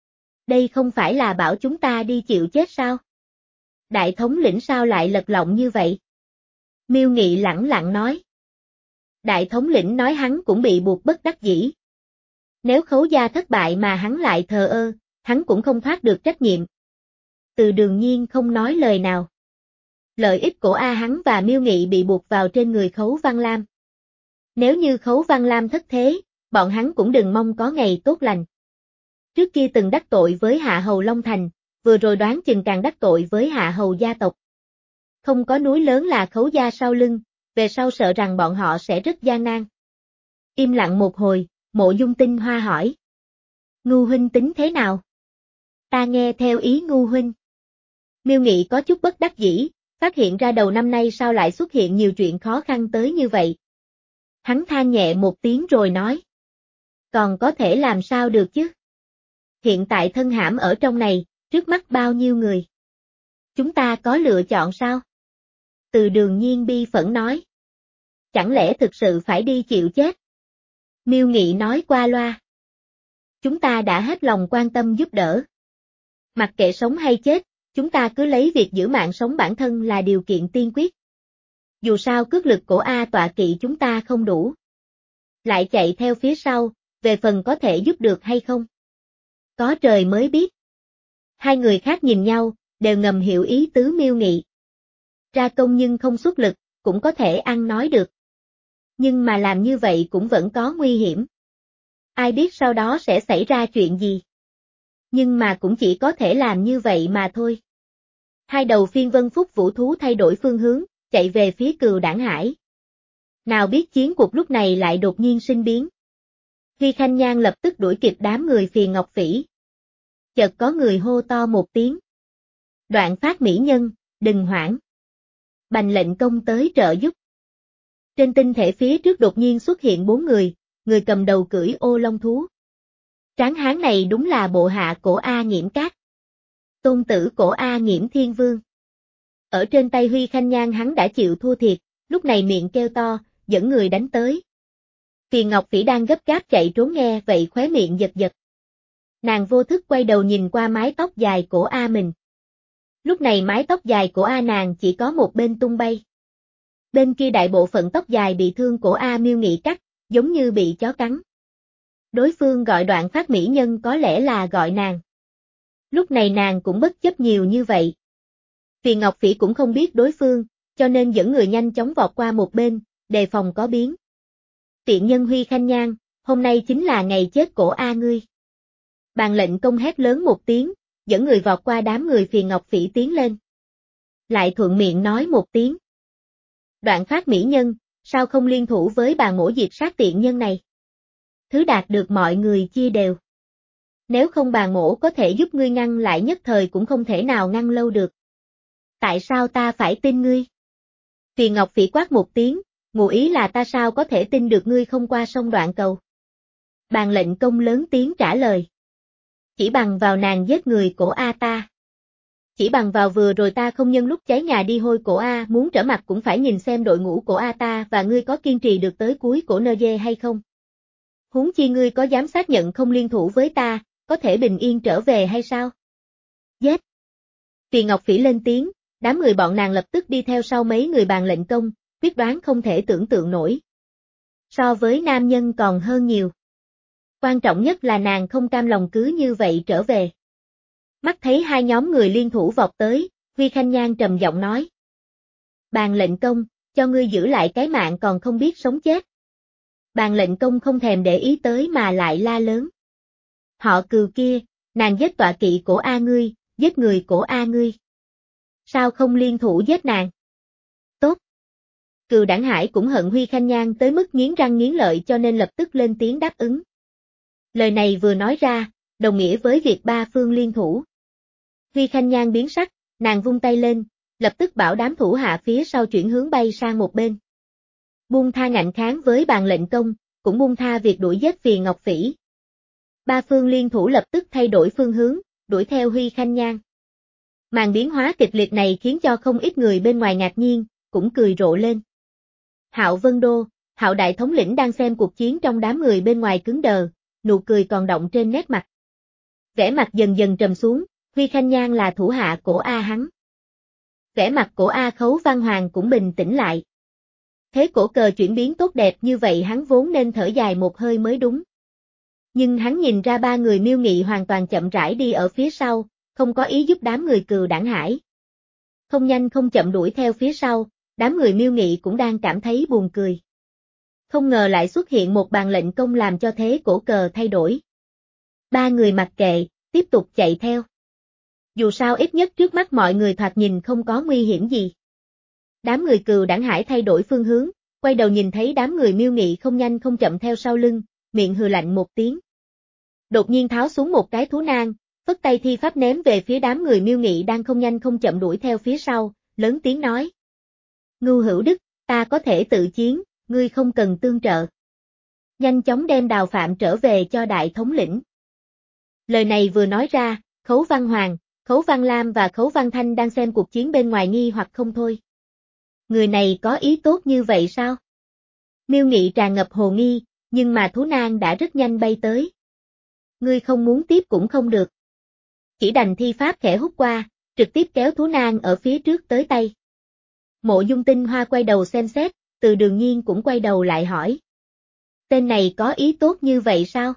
Đây không phải là bảo chúng ta đi chịu chết sao? Đại thống lĩnh sao lại lật lọng như vậy? Miêu Nghị lẳng lặng nói. Đại thống lĩnh nói hắn cũng bị buộc bất đắc dĩ. Nếu Khấu gia thất bại mà hắn lại thờ ơ, hắn cũng không thoát được trách nhiệm. Từ Đường Nhiên không nói lời nào. Lợi ích của A hắn và Miêu Nghị bị buộc vào trên người Khấu Văn Lam. Nếu như Khấu Văn Lam thất thế, bọn hắn cũng đừng mong có ngày tốt lành. Trước kia từng đắc tội với Hạ Hầu Long Thành, vừa rồi đoán chừng càng đắc tội với Hạ Hầu gia tộc. Không có núi lớn là Khấu gia sau lưng, về sau sợ rằng bọn họ sẽ rất gian nan. Im lặng một hồi, Mộ Dung Tinh Hoa hỏi. Ngưu huynh tính thế nào? Ta nghe theo ý Ngưu huynh. Miêu Nghị có chút bất đắc dĩ, phát hiện ra đầu năm nay sao lại xuất hiện nhiều chuyện khó khăn tới như vậy. Hắn than nhẹ một tiếng rồi nói. Còn có thể làm sao được chứ? Hiện tại thân hãm ở trong này, trước mắt bao nhiêu người? Chúng ta có lựa chọn sao? Từ Đường Nhiên bi phẫn nói. Chẳng lẽ thực sự phải đi chịu chết? Miêu Nghị nói qua loa. Chúng ta đã hết lòng quan tâm giúp đỡ. Mặc kệ sống hay chết, chúng ta cứ lấy việc giữ mạng sống bản thân là điều kiện tiên quyết. Dù sao cước lực của A tọa kỵ chúng ta không đủ. Lại chạy theo phía sau, về phần có thể giúp được hay không? Có trời mới biết. Hai người khác nhìn nhau, đều ngầm hiểu ý tứ Miêu Nghị. Ra công nhưng không xuất lực, cũng có thể ăn nói được. Nhưng mà làm như vậy cũng vẫn có nguy hiểm. Ai biết sau đó sẽ xảy ra chuyện gì. Nhưng mà cũng chỉ có thể làm như vậy mà thôi. Hai đầu phiên vân phúc vũ thú thay đổi phương hướng, chạy về phía Cừu Đản Hải. Nào biết chiến cuộc lúc này lại đột nhiên sinh biến. Huy Khanh Nhan lập tức đuổi kịp đám người Phiền Ngọc Phỉ. Chợt có người hô to một tiếng. Đoạn Phát mỹ nhân, đừng hoảng. Bành lệnh công tới trợ giúp. Trên tinh thể phía trước đột nhiên xuất hiện bốn người, người cầm đầu cưỡi ô long thú. Tráng hán này đúng là bộ hạ của A Nghiễm Cát. Tôn tử của A Nghiễm Thiên Vương. Ở trên tay Huy Khanh Nhan hắn đã chịu thua thiệt, lúc này miệng kêu to, dẫn người đánh tới. Phiền Ngọc Phỉ đang gấp gáp chạy trốn nghe vậy khóe miệng giật giật. Nàng vô thức quay đầu nhìn qua mái tóc dài của A mình. Lúc này mái tóc dài của A nàng chỉ có một bên tung bay. Bên kia đại bộ phận tóc dài bị thương của A Miêu Nghị cắt, giống như bị chó cắn. Đối phương gọi Đoạn Phát mỹ nhân có lẽ là gọi nàng. Lúc này nàng cũng bất chấp nhiều như vậy. Phiền Ngọc Phỉ cũng không biết đối phương, cho nên dẫn người nhanh chóng vọt qua một bên, đề phòng có biến. Tiện nhân Huy Khanh Nhan, hôm nay chính là ngày chết của A ngươi. Bàn lệnh công hét lớn một tiếng, dẫn người vọt qua đám người Phiền Ngọc Phỉ tiến lên. Lại thuận miệng nói một tiếng. Đoạn Phát mỹ nhân, sao không liên thủ với bàn mổ diệt sát tiện nhân này? Thứ đạt được mọi người chia đều. Nếu không bàn mổ có thể giúp ngươi ngăn lại nhất thời cũng không thể nào ngăn lâu được. Tại sao ta phải tin ngươi? Phiền Ngọc Phỉ quát một tiếng, ngụ ý là ta sao có thể tin được ngươi không qua sông Đoạn Cầu. Bàn lệnh công lớn tiếng trả lời. Chỉ bằng vào nàng giết người của A ta. Chỉ bằng vào vừa rồi ta không nhân lúc cháy nhà đi hôi cổ A muốn trở mặt cũng phải nhìn xem đội ngũ của A ta và ngươi có kiên trì được tới cuối của nơ dê hay không. Huống chi ngươi có dám xác nhận không liên thủ với ta, có thể bình yên trở về hay sao? Giết! Vì Ngọc Phỉ lên tiếng, đám người bọn nàng lập tức đi theo sau mấy người bàn lệnh công, quyết đoán không thể tưởng tượng nổi. So với nam nhân còn hơn nhiều. Quan trọng nhất là nàng không cam lòng cứ như vậy trở về. Mắt thấy hai nhóm người liên thủ vọt tới, Huy Khanh Nhan trầm giọng nói. Bàn lệnh công, cho ngươi giữ lại cái mạng còn không biết sống chết. Bàn lệnh công không thèm để ý tới mà lại la lớn. Họ Cừu kia, nàng giết tọa kỵ của A ngươi, giết người của A ngươi. Sao không liên thủ giết nàng? Tốt. Cừu Đảng Hải cũng hận Huy Khanh Nhan tới mức nghiến răng nghiến lợi cho nên lập tức lên tiếng đáp ứng. Lời này vừa nói ra, đồng nghĩa với việc ba phương liên thủ. Huy Khanh Nhan biến sắc, nàng vung tay lên, lập tức bảo đám thủ hạ phía sau chuyển hướng bay sang một bên. Buông tha ngạnh kháng với bàn lệnh công, cũng buông tha việc đuổi giết Vì Ngọc Phỉ. Ba phương liên thủ lập tức thay đổi phương hướng, đuổi theo Huy Khanh Nhan. Màn biến hóa kịch liệt này khiến cho không ít người bên ngoài ngạc nhiên, cũng cười rộ lên. Hạo Vân Đô, Hạo đại thống lĩnh đang xem cuộc chiến trong đám người bên ngoài cứng đờ, nụ cười còn đọng trên nét mặt. Vẻ mặt dần dần trầm xuống, Huy Khanh Nhan là thủ hạ của A hắn. Vẻ mặt của A Khấu Văn Hoàng cũng bình tĩnh lại. Thế cổ cờ chuyển biến tốt đẹp như vậy hắn vốn nên thở dài một hơi mới đúng. Nhưng hắn nhìn ra ba người Miêu Nghị hoàn toàn chậm rãi đi ở phía sau, không có ý giúp đám người Cừu Đảng Hải. Không nhanh không chậm đuổi theo phía sau, đám người Miêu Nghị cũng đang cảm thấy buồn cười. Không ngờ lại xuất hiện một bàn lệnh công làm cho thế cổ cờ thay đổi. Ba người mặc kệ, tiếp tục chạy theo. Dù sao ít nhất trước mắt mọi người thoạt nhìn không có nguy hiểm gì. Đám người Cừu Đảng Hải thay đổi phương hướng, quay đầu nhìn thấy đám người Miêu Nghị không nhanh không chậm theo sau lưng, miệng hừ lạnh một tiếng. Đột nhiên tháo xuống một cái thú nang, phất tay thi pháp ném về phía đám người Miêu Nghị đang không nhanh không chậm đuổi theo phía sau, lớn tiếng nói. Ngưu Hữu Đức, ta có thể tự chiến, ngươi không cần tương trợ. Nhanh chóng đem Đào Phạm trở về cho đại thống lĩnh. Lời này vừa nói ra, Khấu Văn Hoàng, Khấu Văn Lam và Khấu Văn Thanh đang xem cuộc chiến bên ngoài nghi hoặc không thôi. Người này có ý tốt như vậy sao? Miêu Nghị tràn ngập hồ nghi, nhưng mà thú nang đã rất nhanh bay tới. Ngươi không muốn tiếp cũng không được. Chỉ đành thi pháp khẽ hút qua, trực tiếp kéo thú nang ở phía trước tới tay. Mộ Dung Tinh Hoa quay đầu xem xét, Từ Đường Nhiên cũng quay đầu lại hỏi. Tên này có ý tốt như vậy sao?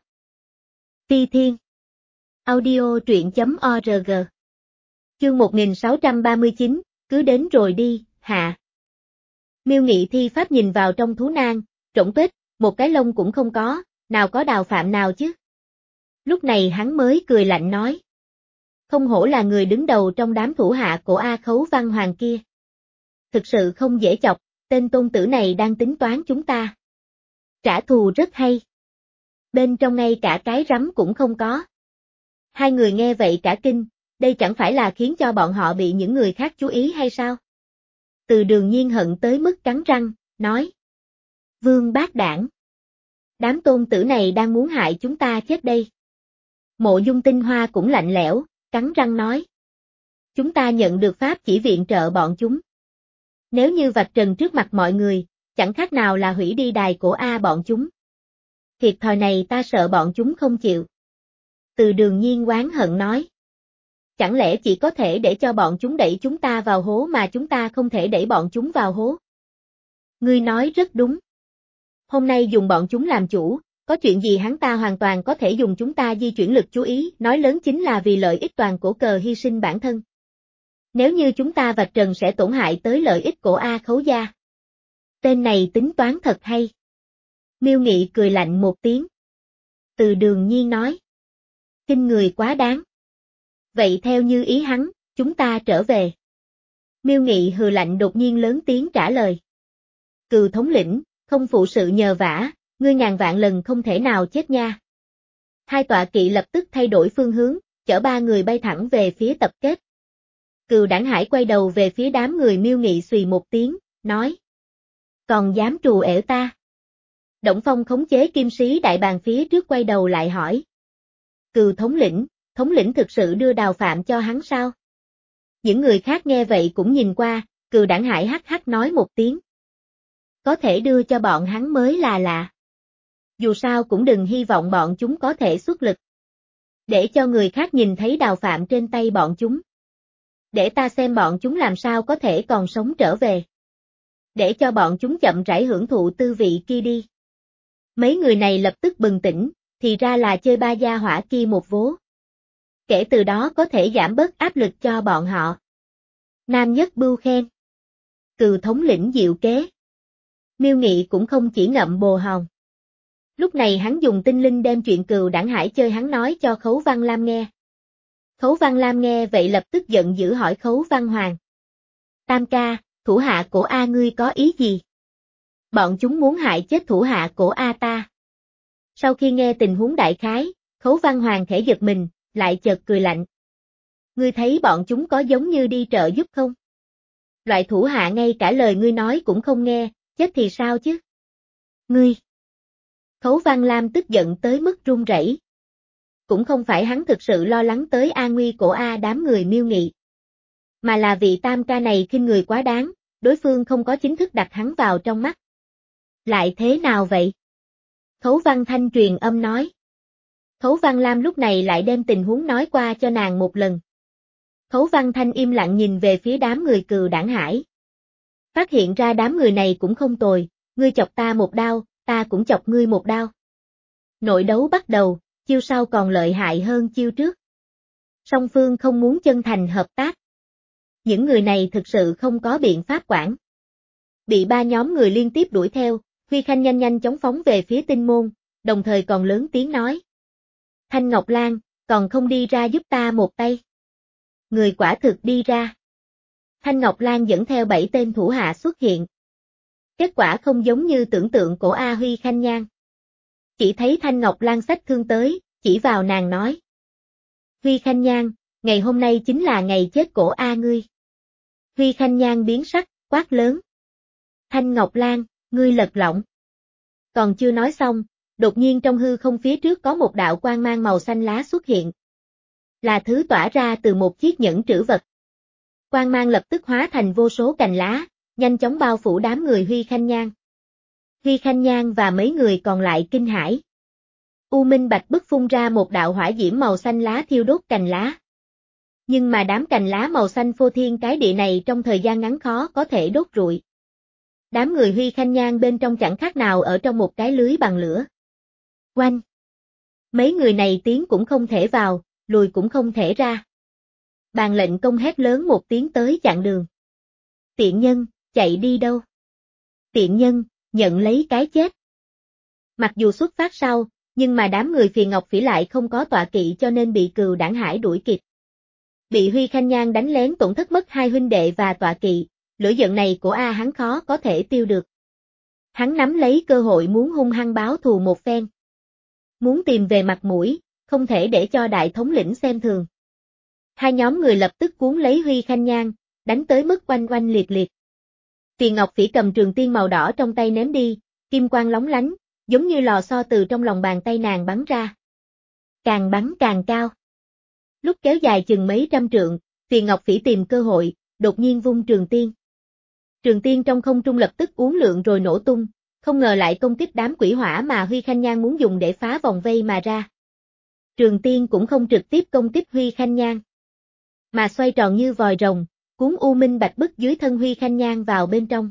Phi Thiên. Audio truyện chấm org. Chương một nghìn sáu trăm ba mươi chín, cứ đến rồi đi, hạ. Miêu Nghị thi pháp nhìn vào trong thú nang, rỗng tuếch, một cái lông cũng không có, nào có Đào Phạm nào chứ. Lúc này hắn mới cười lạnh nói. Không hổ là người đứng đầu trong đám thủ hạ của A Khấu Văn Hoàng kia. Thực sự không dễ chọc, tên tôn tử này đang tính toán chúng ta. Trả thù rất hay. Bên trong ngay cả cái rắm cũng không có. Hai người nghe vậy cả kinh, đây chẳng phải là khiến cho bọn họ bị những người khác chú ý hay sao? Từ Đường Nhiên hận tới mức cắn răng, nói. Vương bác đảng. Đám tôn tử này đang muốn hại chúng ta chết đây. Mộ Dung Tinh Hoa cũng lạnh lẽo, cắn răng nói. Chúng ta nhận được pháp chỉ viện trợ bọn chúng. Nếu như vạch trần trước mặt mọi người, chẳng khác nào là hủy đi đài của A bọn chúng. Thiệt thòi này ta sợ bọn chúng không chịu. Từ Đường Nhiên oán hận nói. Chẳng lẽ chỉ có thể để cho bọn chúng đẩy chúng ta vào hố mà chúng ta không thể đẩy bọn chúng vào hố? Ngươi nói rất đúng. Hôm nay dùng bọn chúng làm chủ, có chuyện gì hắn ta hoàn toàn có thể dùng chúng ta di chuyển lực chú ý, nói lớn chính là vì lợi ích toàn cổ cờ hy sinh bản thân. Nếu như chúng ta vạch trần sẽ tổn hại tới lợi ích của A Khấu gia. Tên này tính toán thật hay. Miêu Nghị cười lạnh một tiếng. Từ Đường Nhiên nói. Kinh người quá đáng. Vậy theo như ý hắn, chúng ta trở về. Miêu Nghị hừ lạnh đột nhiên lớn tiếng trả lời. Cừu thống lĩnh, không phụ sự nhờ vả, ngươi ngàn vạn lần không thể nào chết nha. Hai tọa kỵ lập tức thay đổi phương hướng, chở ba người bay thẳng về phía tập kết. Cừu Đảng Hải quay đầu về phía đám người Miêu Nghị xùy một tiếng, nói. Còn dám trù ẻo ta. Động Phong khống chế kim sĩ đại bàng phía trước quay đầu lại hỏi. Cừu thống lĩnh, thống lĩnh thực sự đưa Đào Phạm cho hắn sao? Những người khác nghe vậy cũng nhìn qua, Cừu Đảng Hải hắc hắc nói một tiếng. Có thể đưa cho bọn hắn mới là lạ. Dù sao cũng đừng hy vọng bọn chúng có thể xuất lực. Để cho người khác nhìn thấy Đào Phạm trên tay bọn chúng. Để ta xem bọn chúng làm sao có thể còn sống trở về. Để cho bọn chúng chậm rãi hưởng thụ tư vị kia đi. Mấy người này lập tức bừng tỉnh, thì ra là chơi ba gia hỏa kia một vố. Kể từ đó có thể giảm bớt áp lực cho bọn họ. Nam Nhất Bưu khen. Cừu thống lĩnh diệu kế. Miêu Nghị cũng không chỉ ngậm bồ hòn. Lúc này hắn dùng tinh linh đem chuyện Cừu Đảng Hải chơi hắn nói cho Khấu Văn Lam nghe. Khấu Văn Lam nghe vậy lập tức giận dữ hỏi Khấu Văn Hoàng. Tam ca, thủ hạ của A ngươi có ý gì? Bọn chúng muốn hại chết thủ hạ của A ta. Sau khi nghe tình huống đại khái, Khấu Văn Hoàng khẽ giật mình, lại chợt cười lạnh. Ngươi thấy bọn chúng có giống như đi trợ giúp không? Loại thủ hạ ngay cả lời ngươi nói cũng không nghe, chết thì sao chứ? Ngươi! Khấu Văn Lam tức giận tới mức run rẩy. Cũng không phải hắn thực sự lo lắng tới an nguy của A đám người Miêu Nghị. Mà là vị tam ca này khinh người quá đáng, đối phương không có chính thức đặt hắn vào trong mắt. Lại thế nào vậy? Khấu Văn Thanh truyền âm nói. Khấu Văn Lam lúc này lại đem tình huống nói qua cho nàng một lần. Khấu Văn Thanh im lặng nhìn về phía đám người Cừu Đảng Hải. Phát hiện ra đám người này cũng không tồi, ngươi chọc ta một đao, ta cũng chọc ngươi một đao. Nội đấu bắt đầu, chiêu sau còn lợi hại hơn chiêu trước. Song phương không muốn chân thành hợp tác. Những người này thực sự không có biện pháp quản. Bị ba nhóm người liên tiếp đuổi theo, Huy Khanh nhanh nhanh chóng phóng về phía Tinh Môn, đồng thời còn lớn tiếng nói. Thanh Ngọc Lan, còn không đi ra giúp ta một tay. Người quả thực đi ra. Thanh Ngọc Lan dẫn theo bảy tên thủ hạ xuất hiện. Kết quả không giống như tưởng tượng của A Huy Khanh Nhan. Chỉ thấy Thanh Ngọc Lan xách thương tới, chỉ vào nàng nói. Huy Khanh Nhan, ngày hôm nay chính là ngày chết của A ngươi. Huy Khanh Nhan biến sắc, quát lớn. Thanh Ngọc Lan, ngươi lật lọng. Còn chưa nói xong, đột nhiên trong hư không phía trước có một đạo quang mang màu xanh lá xuất hiện. Là thứ tỏa ra từ một chiếc nhẫn trữ vật. Quang mang lập tức hóa thành vô số cành lá, nhanh chóng bao phủ đám người Huy Khanh Nhan. Huy Khanh Nhan và mấy người còn lại kinh hãi. U Minh Bạch Bức phun ra một đạo hỏa diễm màu xanh lá thiêu đốt cành lá. Nhưng mà đám cành lá màu xanh phô thiên cái địa này trong thời gian ngắn khó có thể đốt rụi. Đám người Huy Khanh Nhan bên trong chẳng khác nào ở trong một cái lưới bằng lửa. Oanh! Mấy người này tiến cũng không thể vào, lùi cũng không thể ra. Bàn lệnh công hét lớn một tiếng tới chặn đường. Tiện nhân, chạy đi đâu? Tiện nhân, nhận lấy cái chết. Mặc dù xuất phát sau, nhưng mà đám người Phì Ngọc Phỉ lại không có tọa kỵ cho nên bị Cừu Đảng Hải đuổi kịp. Bị Huy Khanh Nhan đánh lén tổn thất mất hai huynh đệ và tọa kỵ, lửa giận này của A hắn khó có thể tiêu được. Hắn nắm lấy cơ hội muốn hung hăng báo thù một phen. Muốn tìm về mặt mũi, không thể để cho đại thống lĩnh xem thường. Hai nhóm người lập tức cuốn lấy Huy Khanh Nhan, đánh tới mức oanh oanh liệt liệt. Phì Ngọc Phỉ cầm trường tiên màu đỏ trong tay ném đi, kim quang lóng lánh, giống như lò xo từ trong lòng bàn tay nàng bắn ra. Càng bắn càng cao. Lúc kéo dài chừng mấy trăm trượng, Phì Ngọc Phỉ tìm cơ hội, đột nhiên vung trường tiên. Trường tiên trong không trung lập tức uốn lượn rồi nổ tung, không ngờ lại công kích đám quỷ hỏa mà Huy Khanh Nhan muốn dùng để phá vòng vây mà ra. Trường tiên cũng không trực tiếp công kích Huy Khanh Nhan, mà xoay tròn như vòi rồng, cuốn U Minh Bạch Bức dưới thân Huy Khanh Nhan vào bên trong.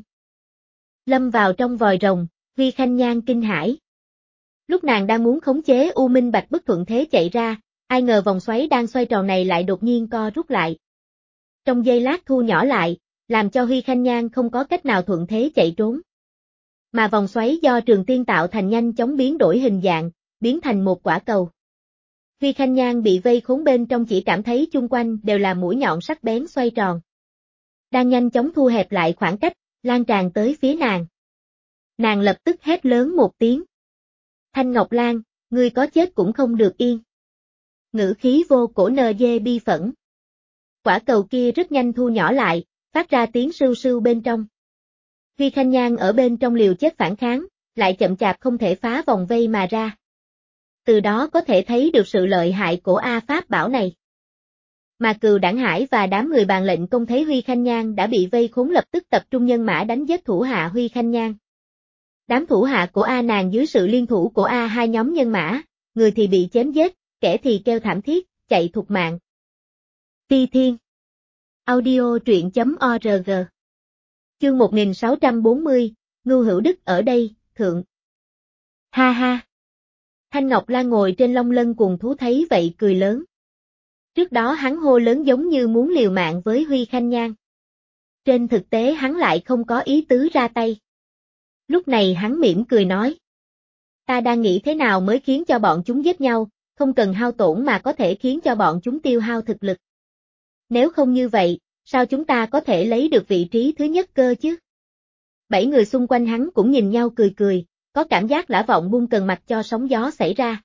Lâm vào trong vòi rồng, Huy Khanh Nhan kinh hãi. Lúc nàng đang muốn khống chế U Minh Bạch Bức thuận thế chạy ra, ai ngờ vòng xoáy đang xoay tròn này lại đột nhiên co rút lại. Trong giây lát thu nhỏ lại, làm cho Huy Khanh Nhan không có cách nào thuận thế chạy trốn. Mà vòng xoáy do trường tiên tạo thành nhanh chóng biến đổi hình dạng, biến thành một quả cầu. Huy Khanh Nhan bị vây khốn bên trong chỉ cảm thấy chung quanh đều là mũi nhọn sắc bén xoay tròn. Đang nhanh chóng thu hẹp lại khoảng cách, lan tràn tới phía nàng. Nàng lập tức hét lớn một tiếng. Thanh Ngọc Lan, ngươi có chết cũng không được yên. Ngữ khí vô cổ nờ dê bi phẫn. Quả cầu kia rất nhanh thu nhỏ lại, phát ra tiếng sưu sưu bên trong. Huy Khanh Nhan ở bên trong liều chết phản kháng, lại chậm chạp không thể phá vòng vây mà ra. Từ đó có thể thấy được sự lợi hại của A Pháp bảo này. Mà Cừu Đản Hải và đám người bàn lệnh công thấy Huy Khanh Nhan đã bị vây khốn lập tức tập trung nhân mã đánh giết thủ hạ Huy Khanh Nhan. Đám thủ hạ của A nàng dưới sự liên thủ của A hai nhóm nhân mã, người thì bị chém giết, kẻ thì kêu thảm thiết, chạy thục mạng. Phi Thiên Audio truyện chấm org Chương một nghìn sáu trăm bốn mươi, Ngưu Hữu Đức ở đây, thượng. Ha ha. Thanh Ngọc Lan ngồi trên long lân cùng thú thấy vậy cười lớn. Trước đó hắn hô lớn giống như muốn liều mạng với Huy Khanh Nhan. Trên thực tế hắn lại không có ý tứ ra tay. Lúc này hắn mỉm cười nói. Ta đang nghĩ thế nào mới khiến cho bọn chúng giết nhau, không cần hao tổn mà có thể khiến cho bọn chúng tiêu hao thực lực. Nếu không như vậy, sao chúng ta có thể lấy được vị trí thứ nhất cơ chứ? Bảy người xung quanh hắn cũng nhìn nhau cười cười, có cảm giác lã vọng buông cần mặt cho sóng gió xảy ra.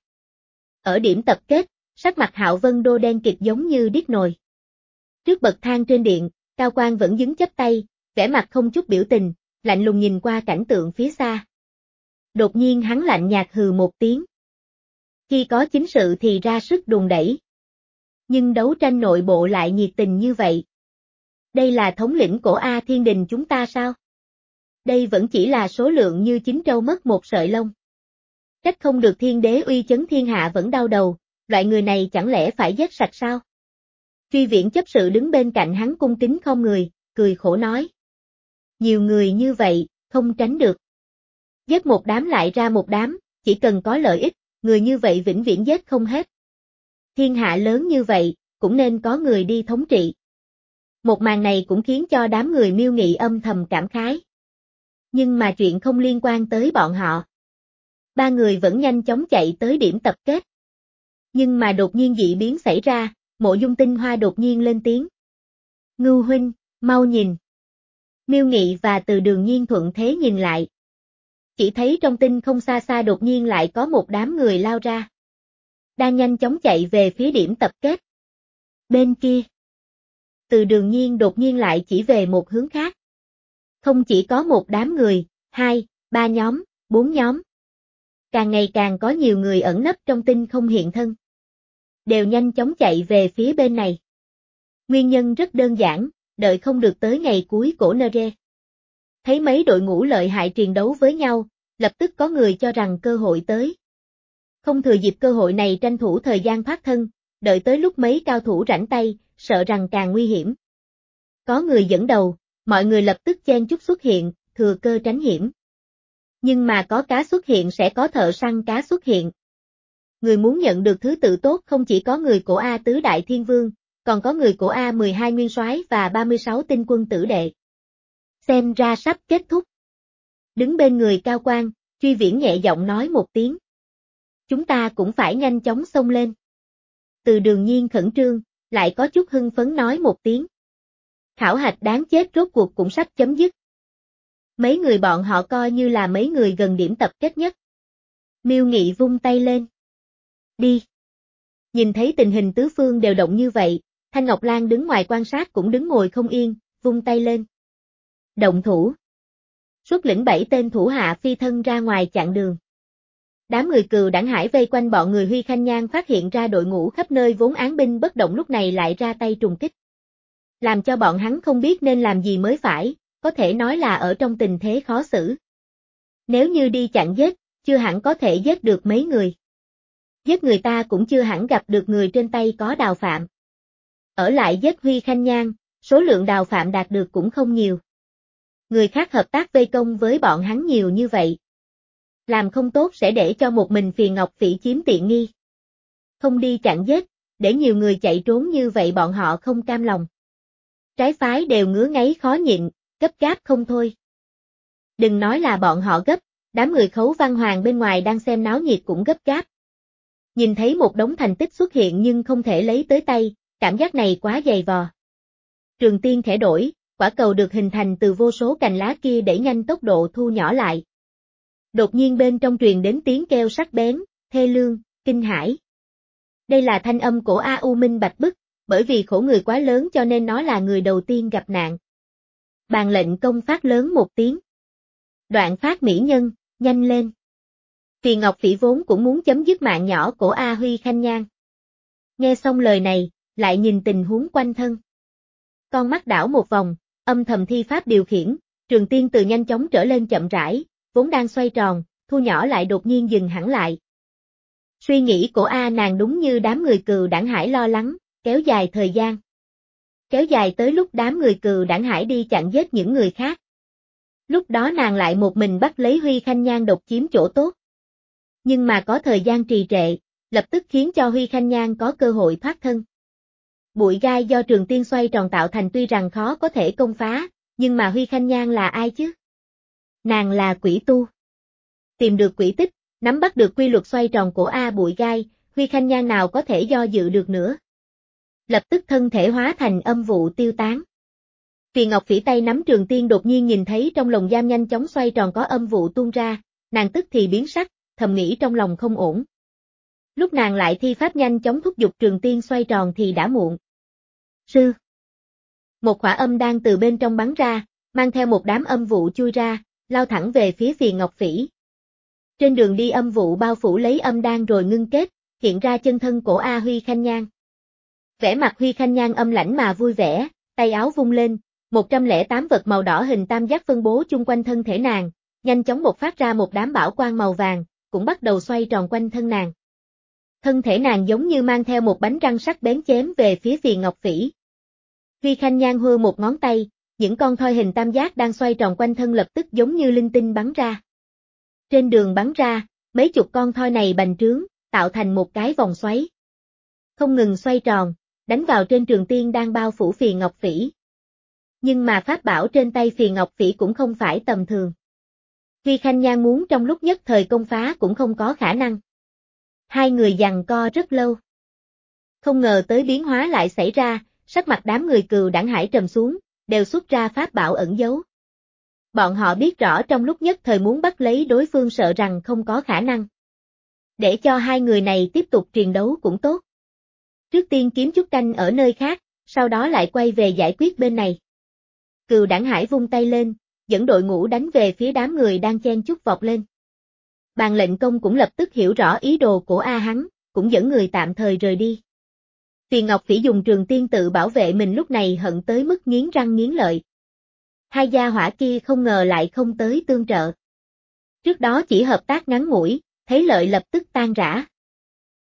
Ở điểm tập kết, sắc mặt Hạo Vân Đô đen kịt giống như điếc nồi. Trước bậc thang trên điện, Cao Quang vẫn đứng chắp tay, vẻ mặt không chút biểu tình, lạnh lùng nhìn qua cảnh tượng phía xa. Đột nhiên hắn lạnh nhạt hừ một tiếng. Khi có chính sự thì ra sức đùn đẩy. Nhưng đấu tranh nội bộ lại nhiệt tình như vậy. Đây là thống lĩnh của A Thiên Đình chúng ta sao? Đây vẫn chỉ là số lượng như chín trâu mất một sợi lông. Trách không được thiên đế uy chấn thiên hạ vẫn đau đầu, loại người này chẳng lẽ phải giết sạch sao? Truy Viễn chấp sự đứng bên cạnh hắn cung kính không người, cười khổ nói. Nhiều người như vậy, không tránh được. Giết một đám lại ra một đám, chỉ cần có lợi ích, người như vậy vĩnh viễn giết không hết. Thiên hạ lớn như vậy, cũng nên có người đi thống trị. Một màn này cũng khiến cho đám người Miêu Nghị âm thầm cảm khái. Nhưng mà chuyện không liên quan tới bọn họ. Ba người vẫn nhanh chóng chạy tới điểm tập kết. Nhưng mà đột nhiên dị biến xảy ra, Mộ Dung Tinh Hoa đột nhiên lên tiếng. Ngưu huynh, mau nhìn. Miêu Nghị và Từ Đường Nhiên thuận thế nhìn lại. Chỉ thấy trong tinh không xa xa đột nhiên lại có một đám người lao ra. Đang nhanh chóng chạy về phía điểm tập kết. Bên kia. Từ Đường Nhiên đột nhiên lại chỉ về một hướng khác. Không chỉ có một đám người, hai, ba nhóm, bốn nhóm. Càng ngày càng có nhiều người ẩn nấp trong tinh không hiện thân. Đều nhanh chóng chạy về phía bên này. Nguyên nhân rất đơn giản, đợi không được tới ngày cuối cổ nơ rê. Thấy mấy đội ngũ lợi hại triền đấu với nhau, lập tức có người cho rằng cơ hội tới. Không thừa dịp cơ hội này tranh thủ thời gian thoát thân, đợi tới lúc mấy cao thủ rảnh tay, sợ rằng càng nguy hiểm. Có người dẫn đầu, mọi người lập tức chen chúc xuất hiện, thừa cơ tránh hiểm. Nhưng mà có cá xuất hiện sẽ có thợ săn cá xuất hiện. Người muốn nhận được thứ tự tốt không chỉ có người của A Tứ Đại Thiên Vương, còn có người của A mười hai Nguyên Soái và ba mươi sáu tinh quân tử đệ. Xem ra sắp kết thúc. Đứng bên người Cao Quang, Truy Viễn nhẹ giọng nói một tiếng. Chúng ta cũng phải nhanh chóng xông lên. Từ Đường Nhiên khẩn trương, lại có chút hưng phấn nói một tiếng. Khảo hạch đáng chết rốt cuộc cũng sắp chấm dứt. Mấy người bọn họ coi như là mấy người gần điểm tập kết nhất. Miêu Nghị vung tay lên. Đi. Nhìn thấy tình hình tứ phương đều động như vậy, Thanh Ngọc Lan đứng ngoài quan sát cũng đứng ngồi không yên, vung tay lên. Động thủ. Xuất lĩnh bảy tên thủ hạ phi thân ra ngoài chặn đường. Đám người Cừu Đản Hải vây quanh bọn người Huy Khanh Nhan phát hiện ra đội ngũ khắp nơi vốn án binh bất động lúc này lại ra tay trùng kích. Làm cho bọn hắn không biết nên làm gì mới phải, có thể nói là ở trong tình thế khó xử. Nếu như đi chặn giết, chưa hẳn có thể giết được mấy người. Giết người ta cũng chưa hẳn gặp được người trên tay có đào phạm. Ở lại giết Huy Khanh Nhan, số lượng đào phạm đạt được cũng không nhiều. Người khác hợp tác vây công với bọn hắn nhiều như vậy. Làm không tốt sẽ để cho một mình Phiền Ngọc Phỉ chiếm tiện nghi. Không đi chặn giết, để nhiều người chạy trốn như vậy bọn họ không cam lòng. Trái phái đều ngứa ngáy khó nhịn, gấp gáp không thôi. Đừng nói là bọn họ gấp, đám người Khấu Văn Hoàng bên ngoài đang xem náo nhiệt cũng gấp gáp. Nhìn thấy một đống thành tích xuất hiện nhưng không thể lấy tới tay, cảm giác này quá dày vò. Trường Tiên khẽ đổi, quả cầu được hình thành từ vô số cành lá kia đẩy nhanh tốc độ thu nhỏ lại. Đột nhiên bên trong truyền đến tiếng kêu sắc bén, thê lương, kinh hãi. Đây là thanh âm của A U Minh Bạch Bức, bởi vì khổ người quá lớn cho nên nó là người đầu tiên gặp nạn. Bàn lệnh công phát lớn một tiếng. Đoạn phát mỹ nhân, Nhanh lên. Phì Ngọc Phỉ vốn cũng muốn chấm dứt mạng nhỏ của A Huy Khanh Nhan. Nghe xong lời này, lại nhìn tình huống quanh thân. Con mắt đảo một vòng, âm thầm thi pháp điều khiển, trường tiên từ nhanh chóng trở lên chậm rãi, vốn đang xoay tròn, thu nhỏ lại đột nhiên dừng hẳn lại. Suy nghĩ của A nàng đúng như đám người Cừu Đảng Hải lo lắng, kéo dài thời gian. Kéo dài tới lúc đám người Cừu Đảng Hải đi chặn giết những người khác. Lúc đó nàng lại một mình bắt lấy Huy Khanh Nhan độc chiếm chỗ tốt. Nhưng mà có thời gian trì trệ, lập tức khiến cho Huy Khanh Nhan có cơ hội thoát thân. Bụi gai do trường tiên xoay tròn tạo thành tuy rằng khó có thể công phá, nhưng mà Huy Khanh Nhan là ai chứ? Nàng là quỷ tu. Tìm được quỷ tích, nắm bắt được quy luật xoay tròn của A bụi gai, Huy Khanh Nhan nào có thể do dự được nữa. Lập tức thân thể hóa thành âm vụ tiêu tán. Phì Ngọc Phỉ tay nắm trường tiên đột nhiên nhìn thấy trong lồng giam nhanh chóng xoay tròn có âm vụ tuôn ra, nàng tức thì biến sắc, thầm nghĩ trong lòng không ổn. Lúc nàng lại thi pháp nhanh chóng thúc giục trường tiên xoay tròn thì đã muộn. Sư. Một khỏa âm đang từ bên trong bắn ra, mang theo một đám âm vụ chui ra, lao thẳng về phía Phì Ngọc Phỉ. Trên đường đi âm vụ bao phủ lấy âm đan rồi ngưng kết, hiện ra chân thân của A Huy Khanh Nhan. Vẻ mặt Huy Khanh Nhan âm lãnh mà vui vẻ, tay áo vung lên, một trăm lẻ tám vật màu đỏ hình tam giác phân bố chung quanh thân thể nàng, nhanh chóng bộc phát ra một đám bảo quang màu vàng, cũng bắt đầu xoay tròn quanh thân nàng. Thân thể nàng giống như mang theo một bánh răng sắc bén chém về phía Phì Ngọc Phỉ. Huy Khanh Nhan hơ một ngón tay, những con thoi hình tam giác đang xoay tròn quanh thân lập tức giống như linh tinh bắn ra. Trên đường bắn ra, mấy chục con thoi này bành trướng, tạo thành một cái vòng xoáy. Không ngừng xoay tròn, đánh vào trên trường tiên đang bao phủ Phì Ngọc Phỉ. Nhưng mà pháp bảo trên tay Phì Ngọc Phỉ cũng không phải tầm thường. Huy Khanh Nhan muốn trong lúc nhất thời công phá cũng không có khả năng. Hai người giằng co rất lâu. Không ngờ tới biến hóa lại xảy ra, sắc mặt đám người Cừu Đảng Hải trầm xuống, đều xuất ra pháp bảo ẩn giấu. Bọn họ biết rõ trong lúc nhất thời muốn bắt lấy đối phương sợ rằng không có khả năng. Để cho hai người này tiếp tục truyền đấu cũng tốt. Trước tiên kiếm chút canh ở nơi khác, sau đó lại quay về giải quyết bên này. Cừu Đảng Hải vung tay lên, dẫn đội ngũ đánh về phía đám người đang chen chúc vọt lên. Bàn lệnh công cũng lập tức hiểu rõ ý đồ của A hắn, cũng dẫn người tạm thời rời đi. Phì Ngọc Phỉ dùng trường tiên tự bảo vệ mình lúc này hận tới mức nghiến răng nghiến lợi. Hai gia hỏa kia không ngờ lại không tới tương trợ. Trước đó chỉ hợp tác ngắn ngủi, thấy lợi lập tức tan rã.